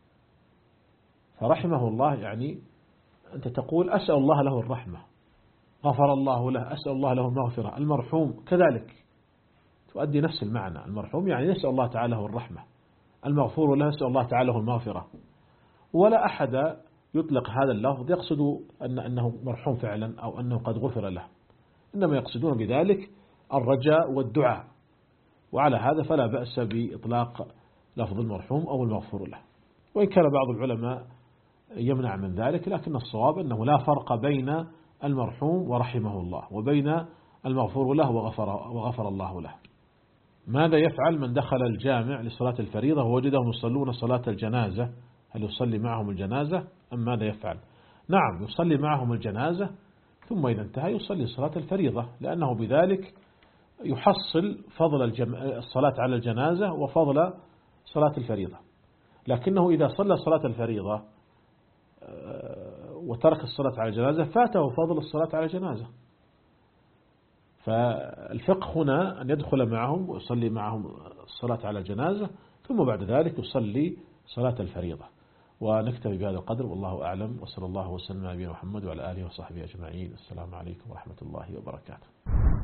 [SPEAKER 2] فرحمه الله يعني أنت تقول أسأل الله له الرحمة، غفر الله له، أسأل الله له المغفرة. المرحوم كذلك تؤدي نفس المعنى، المرحوم يعني يسأل الله تعالى له الرحمة، المغفور له يسأل الله تعالى له المغفرة. ولا أحد يطلق هذا اللفظ يقصد أن أنه مرحوم فعلا أو أنه قد غفر له، إنما يقصدون بذلك الرجاء والدعاء، وعلى هذا فلا بأس بإطلاق لفظ المرحوم أو المغفور له، وإن كان بعض العلماء يمنع من ذلك، لكن الصواب أنه لا فرق بين المرحوم ورحمه الله وبين المغفور له وغفر, وغفر الله له. ماذا يفعل من دخل الجامع لصلاة الفريضة ووجدهم يصلون صلاة الجنازة؟ هل يصلي معهم الجنازة أم ماذا يفعل؟ نعم يصلي معهم الجنازة، ثم إذا انتهى يصلي صلاة الفريضة، لأنه بذلك يحصل فضل الجم... الصلاة على الجنازة وفضل صلاة الفريضة. لكنه إذا صلى صلاة الفريضة وترك الصلاة على الجنازة فاته فضل الصلاة على الجنازة. فالفقه هنا أن يدخل معهم ويصلي معهم الصلاة على الجنازة، ثم بعد ذلك يصلي صلاة الفريضة. ونكتفي بهذا القدر، والله أعلم، وصلى الله وسلم على نبينا محمد وعلى آله وصحبه أجمعين. السلام عليكم ورحمة الله وبركاته.